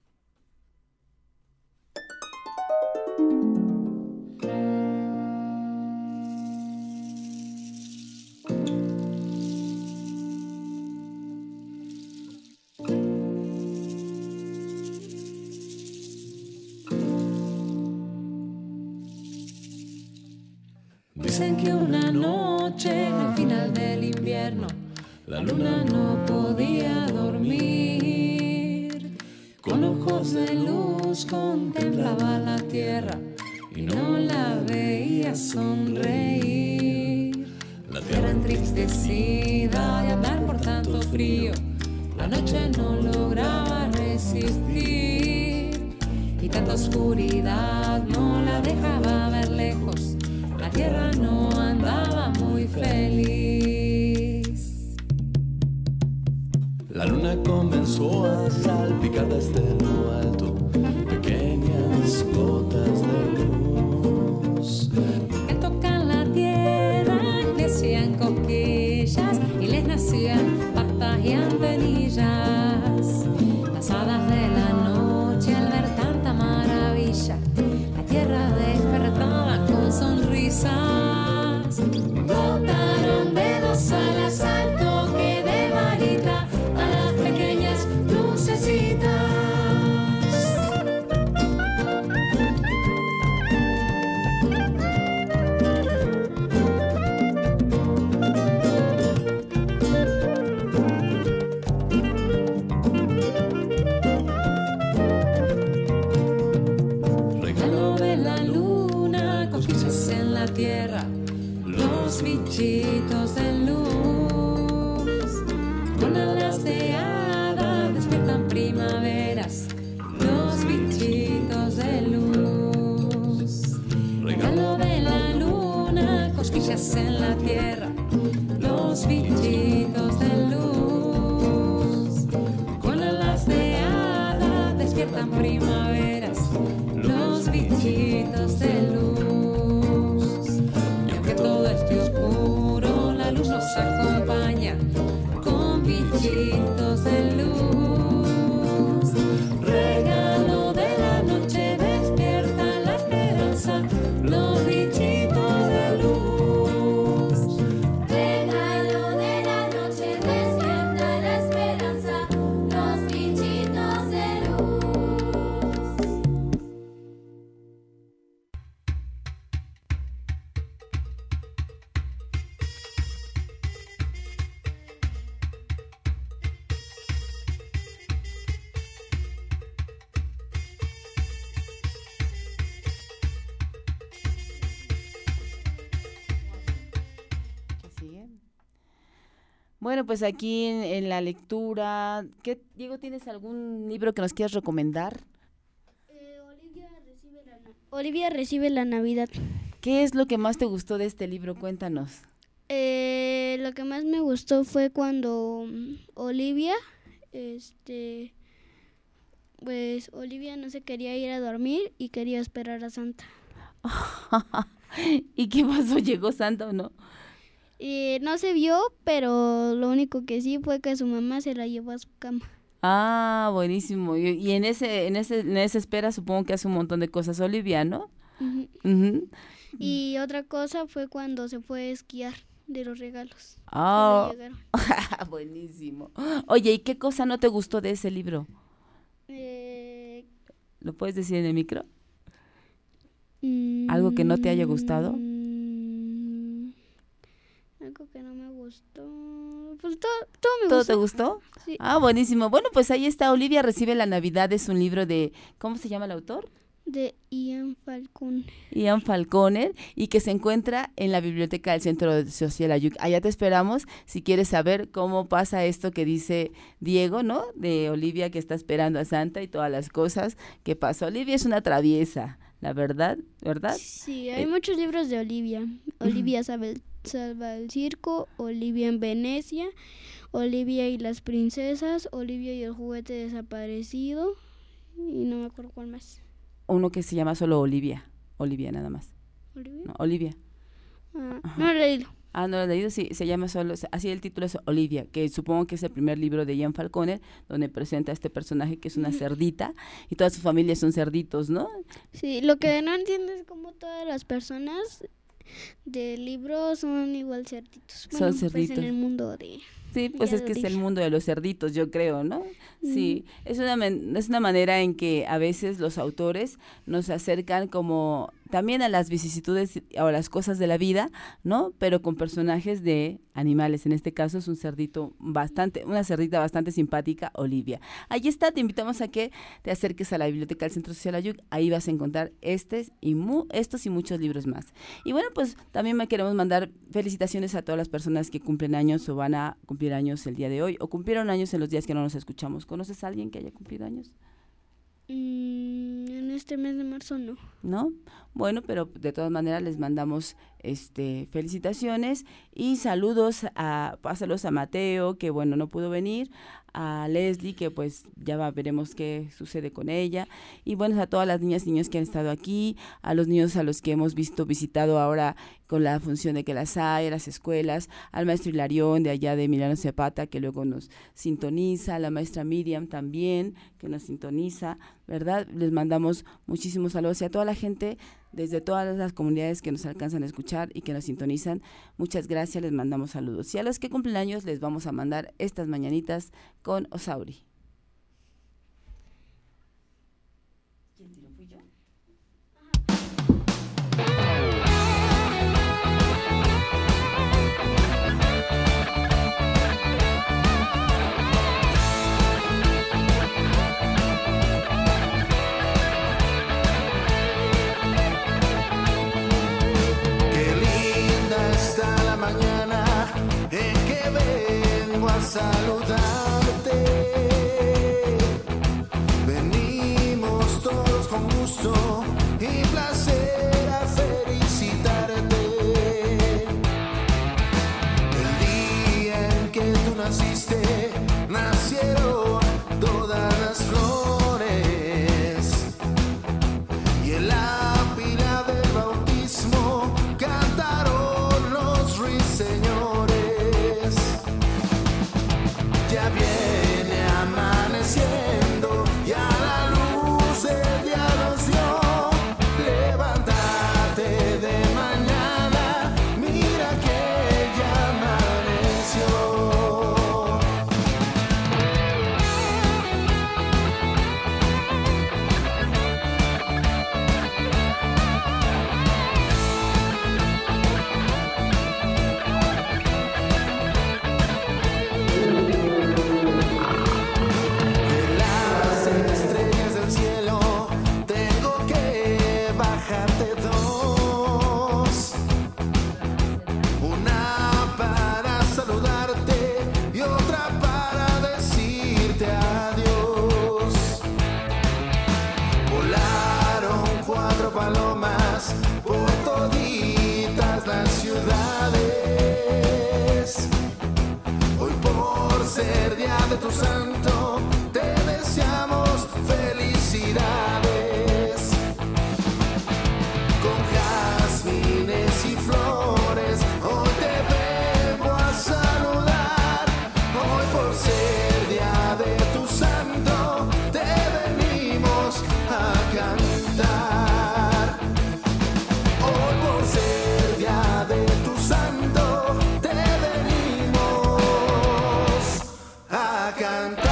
Dicen que una noche al final del invierno la luna no podía dormir. Con ojos de luz contemplaba la tierra y no la veía sonreír. La tierra entristecida de andar por tanto frío, la noche no lograba resistir y tanta oscuridad no la dejaba ver lejos. La tierra no andaba muy feliz. La luna comenzó a salpicar desde lo alto pequeñas gotas de luz. Al tocar la tierra crecían cosquillas y les nacían patas y antenillas. Las hadas de la noche al ver tanta maravilla, la tierra despertaba con sonrisas. Botaron de dos alas al toque de varita a las pequeñas lucecitas. Regalo de la luna, cosquillas en la tierra, los bichitos de luz, con alas de hada despiertan primaveras, los bichitos de luz. Regalo de la luna, cosquillas en la tierra, los bichitos de luz, con alas de hada despiertan primaveras, los bichitos de luz. Y aunque todo esté oscuro bichitos de luz. Regalo de la noche, despierta la esperanza, los bichitos de luz. Regalo de la noche, despierta la esperanza, los bichitos de luz. Bueno, pues aquí en, en la lectura, ¿qué, Diego, tienes algún libro que nos quieras recomendar? Eh, Olivia, recibe la, Olivia recibe la Navidad. ¿Qué es lo que más te gustó de este libro? Cuéntanos. Eh, lo que más me gustó fue cuando Olivia, este, pues Olivia no se quería ir a dormir y quería esperar a Santa. ¿Y qué pasó? ¿Llegó Santa o no? Y no se vio, pero lo único que sí fue que su mamá se la llevó a su cama. Ah, buenísimo. Y, y en ese, en ese, en esa espera supongo que hace un montón de cosas Olivia, ¿no? Uh-huh. Uh-huh. Y otra cosa fue cuando se fue a esquiar de los regalos. Ah, oh. Buenísimo. Oye, ¿y qué cosa no te gustó de ese libro? Eh... ¿Lo puedes decir en el micro? Mm... ¿Algo que no te haya gustado? Algo que no me gustó. Pues todo, todo me ¿Todo gustó. te gustó? Sí. Ah, buenísimo. Bueno, pues ahí está. Olivia recibe la Navidad. Es un libro de, ¿cómo se llama el autor? De Ian Falconer. Ian Falconer, y que se encuentra en la biblioteca del Centro Social Ayuc. Allá te esperamos si quieres saber cómo pasa esto que dice Diego, ¿no? De Olivia que está esperando a Santa y todas las cosas que pasa. Olivia es una traviesa, la verdad, ¿verdad? Sí, hay eh, muchos libros de Olivia. Olivia sabe el Salva el circo, Olivia en Venecia, Olivia y las princesas, Olivia y el juguete desaparecido, y no me acuerdo cuál más. Uno que se llama solo Olivia, Olivia nada más. ¿Olivia? No, Olivia. Ah, no lo he leído. Ah, no lo he leído, sí, se llama solo, así el título es Olivia, que supongo que es el primer libro de Ian Falconer, donde presenta a este personaje que es una cerdita, y toda su familia son cerditos, ¿no? Sí, lo que no entiendo es cómo todas las personas del libro son igual cerditos. Bueno, Son cerditos. Pues en el mundo de... Sí, pues es que es el mundo de los cerditos, yo creo, ¿no? Sí, es una, es una manera en que a veces los autores nos acercan como también a las vicisitudes o a las cosas de la vida, ¿no? Pero con personajes de animales. En este caso es un cerdito bastante, una cerdita bastante simpática, Olivia. Ahí está, te invitamos a que te acerques a la biblioteca del Centro Social Ayuc. Ahí vas a encontrar estos y, mu, estos y muchos libros más. Y bueno, pues también me queremos mandar felicitaciones a todas las personas que cumplen años o van a cumplir años el día de hoy, o cumplieron años en los días que no nos escuchamos. ¿Conoces a alguien que haya cumplido años? Mm, en este mes de marzo no. ¿No? Bueno, pero de todas maneras les mandamos este felicitaciones y saludos a, pásalos a Mateo, que bueno, no pudo venir, a Leslie, que pues ya va, veremos qué sucede con ella, y bueno, a todas las niñas y niños que han estado aquí, a los niños a los que hemos visto, visitado ahora con la función de que las hay, las escuelas, al maestro Hilarión de allá de Emiliano Zapata, que luego nos sintoniza, a la maestra Miriam también, que nos sintoniza, ¿verdad? Les mandamos muchísimos saludos y a toda la gente desde todas las comunidades que nos alcanzan a escuchar y que nos sintonizan. Muchas gracias, les mandamos saludos. Y a los que cumplen años les vamos a mandar estas mañanitas con Osauri. ¿Quién tiró? ¿Fui yo? Saludarte, venimos todos con gusto y placer a felicitarte. El día en que tú naciste, nacieron todas las flores, y en la pila del bautismo cantaron los ruiseñores. Ya viene naciendo y a la luz el día nos dio. Levántate de mañana, mira que ya amaneció. De las estrellas del cielo tengo que bajarte dos, una para saludarte y otra para decirte adiós. Volaron cuatro palomas por toditas las ciudades. Hoy por ser día de tu santo te deseamos felicidades. Con jazmines y flores hoy te vengo a saludar. Hoy por ser día de tu santo te venimos a cantar. Hoy por ser día de tu santo te venimos a cantar.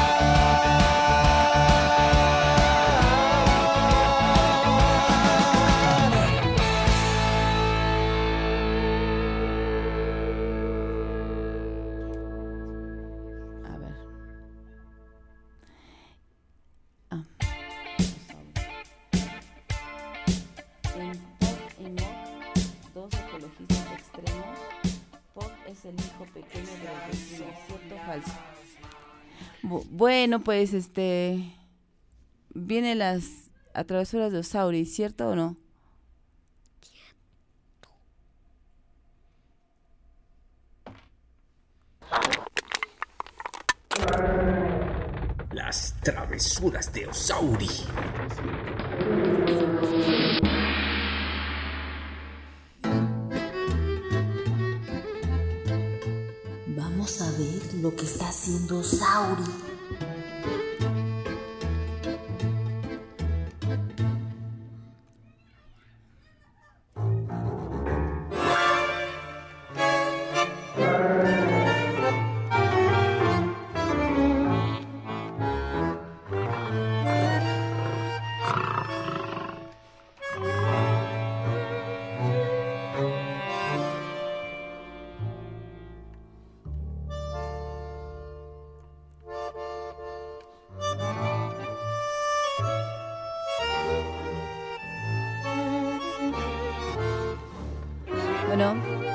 A ver. Ah. En Pop y Mock, dos ecologistas extremos. Pop es el hijo pequeño de los vecinos, ¿cierto o falso? Bu- bueno, pues este vienen las atravesuras de Osauri, ¿cierto o no? Las travesuras de Osauri. Vamos a ver lo que está haciendo Sauri. Bueno,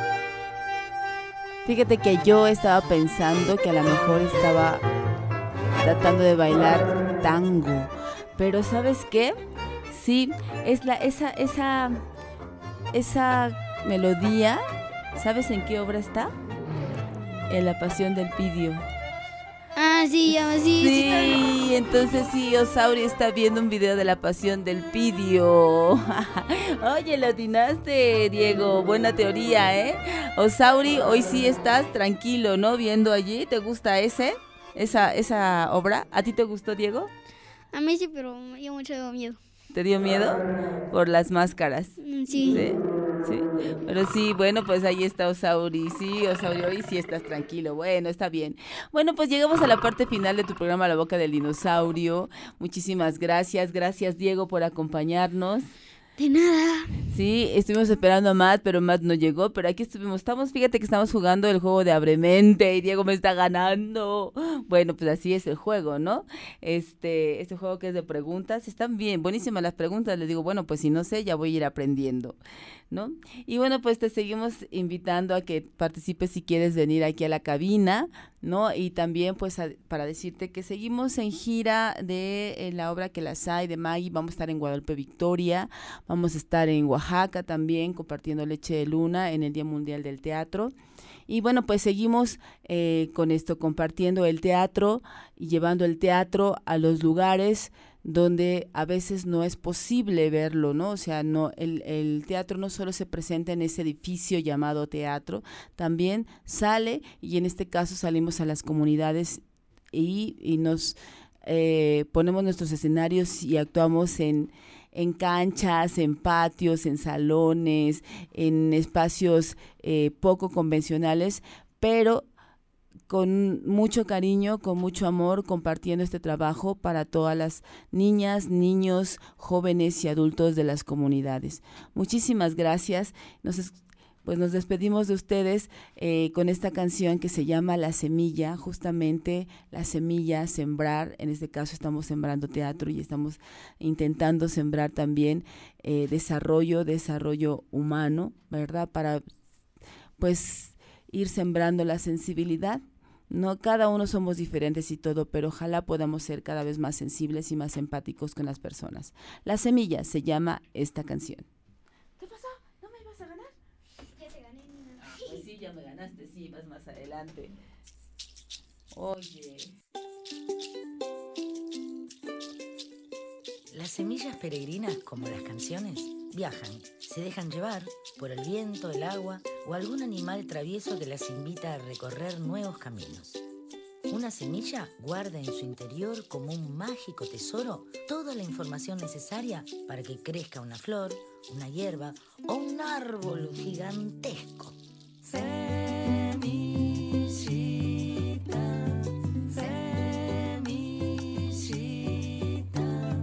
fíjate que yo estaba pensando que a lo mejor estaba tratando de bailar tango, pero ¿sabes qué? Sí, es la esa esa esa melodía, ¿sabes en qué obra está? En La Pasión del Pidio. Ah, sí, ah, sí, sí. Sí, entonces sí, Osauri está viendo un video de La Pasión del Pidio. Oye, lo atinaste, Diego. Buena teoría, ¿eh? Osauri, hoy sí estás tranquilo, ¿no? Viendo allí. ¿Te gusta ese? Esa, esa obra. ¿A ti te gustó, Diego? A mí sí, pero me dio mucho miedo. ¿Te dio miedo? Por las máscaras. Mm, Sí. Sí. Sí, pero sí, bueno, pues ahí está Osauri, sí, Osauri, hoy sí estás tranquilo, bueno, está bien. Bueno, pues llegamos a la parte final de tu programa La Boca del Dinosaurio. Muchísimas gracias, gracias Diego por acompañarnos. De nada. Sí, estuvimos esperando a Matt, pero Matt no llegó, pero aquí estuvimos, estamos, fíjate que estamos jugando el juego de Abremente y Diego me está ganando. Bueno, pues así es el juego, ¿no? Este, este juego que es de preguntas, están bien, buenísimas las preguntas, les digo, bueno, pues si no sé, ya voy a ir aprendiendo, ¿no? Y bueno, pues te seguimos invitando a que participes si quieres venir aquí a la cabina, ¿no? Y también pues a, para decirte que seguimos en gira de eh, la obra Que las hay de Maggie, vamos a estar en Guadalupe Victoria, vamos a estar en Oaxaca también compartiendo Leche de Luna en el Día Mundial del Teatro. Y bueno, pues seguimos eh, con esto, compartiendo el teatro y llevando el teatro a los lugares donde a veces no es posible verlo, ¿no? O sea, no, el, el teatro no solo se presenta en ese edificio llamado teatro, también sale, y en este caso salimos a las comunidades y, y nos eh, ponemos nuestros escenarios y actuamos en, en canchas, en patios, en salones, en espacios eh, poco convencionales, pero con mucho cariño, con mucho amor, compartiendo este trabajo para todas las niñas, niños, jóvenes y adultos de las comunidades. Muchísimas gracias. Nos es- Pues nos despedimos de ustedes eh, con esta canción que se llama La Semilla, justamente la semilla, sembrar. En este caso estamos sembrando teatro y estamos intentando sembrar también eh, desarrollo, desarrollo humano, ¿verdad? Para pues ir sembrando la sensibilidad. No, cada uno somos diferentes y todo, pero ojalá podamos ser cada vez más sensibles y más empáticos con las personas. La Semilla se llama esta canción. ¿Qué pasó? ¿No me ibas a ganar? Ya te gané, Nina. Pues sí, ya me ganaste, sí, vas más adelante. Oye. Las semillas peregrinas, como las canciones, viajan, se dejan llevar por el viento, el agua o algún animal travieso que las invita a recorrer nuevos caminos. Una semilla guarda en su interior como un mágico tesoro toda la información necesaria para que crezca una flor, una hierba o un árbol gigantesco. Semillita, semillita,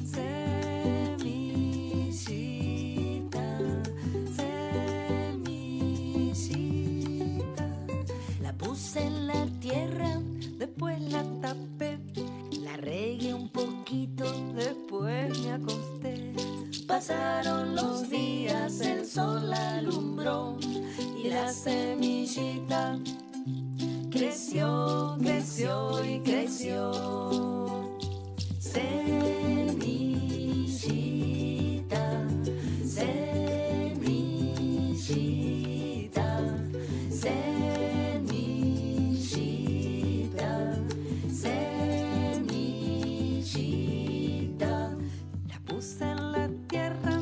semillita, semillita. La puse en la tierra, después la tapé, la regué un poquito, Después me acosté. pasaron los días, el sol alumbró Y la semillita creció, creció y creció. Semillita, semillita, semillita, semillita. La puse en la tierra.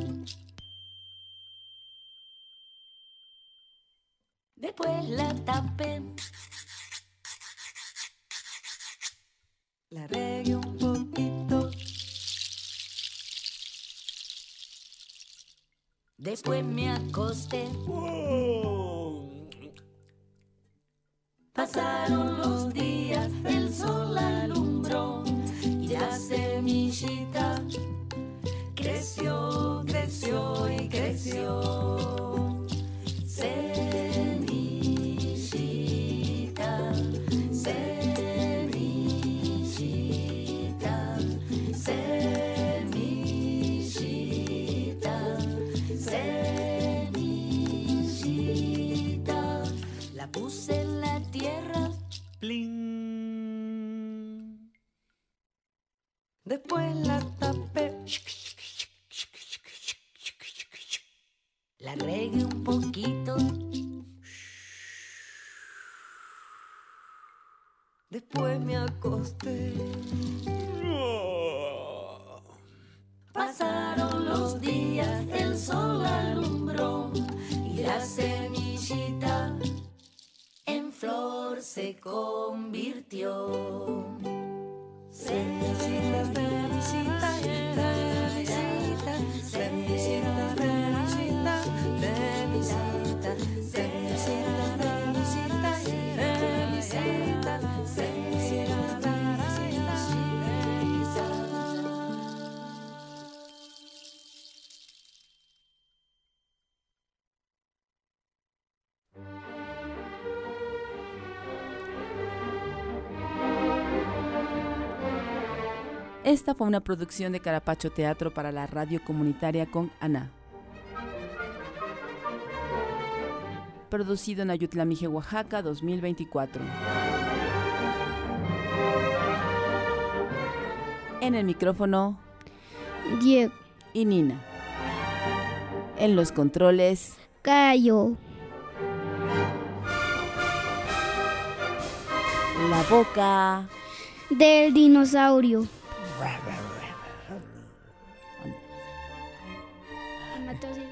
Después la tapé, La regué un poquito. después me acosté. Pasaron los días, el sol alumbró y la semillita creció, creció y creció. Semillita, semillita, semillita, semillita. La puse en la tierra, Pling. Después la tapé. la regué un poquito, Después me acosté. Pasaron los días, el sol alumbró y la semillita en flor se convirtió. Semillita, semillita, semillita, semillita, semillita, semillita, semillita, semillita, semillita, semillita, Esta fue una producción de Carapacho Teatro para la radio comunitaria con Ana. Producido en Ayutla, Mije, Oaxaca, dos mil veinticuatro. En el micrófono, Diego y Nina. En los controles, Cayo. la boca Del dinosaurio. Mató, sí.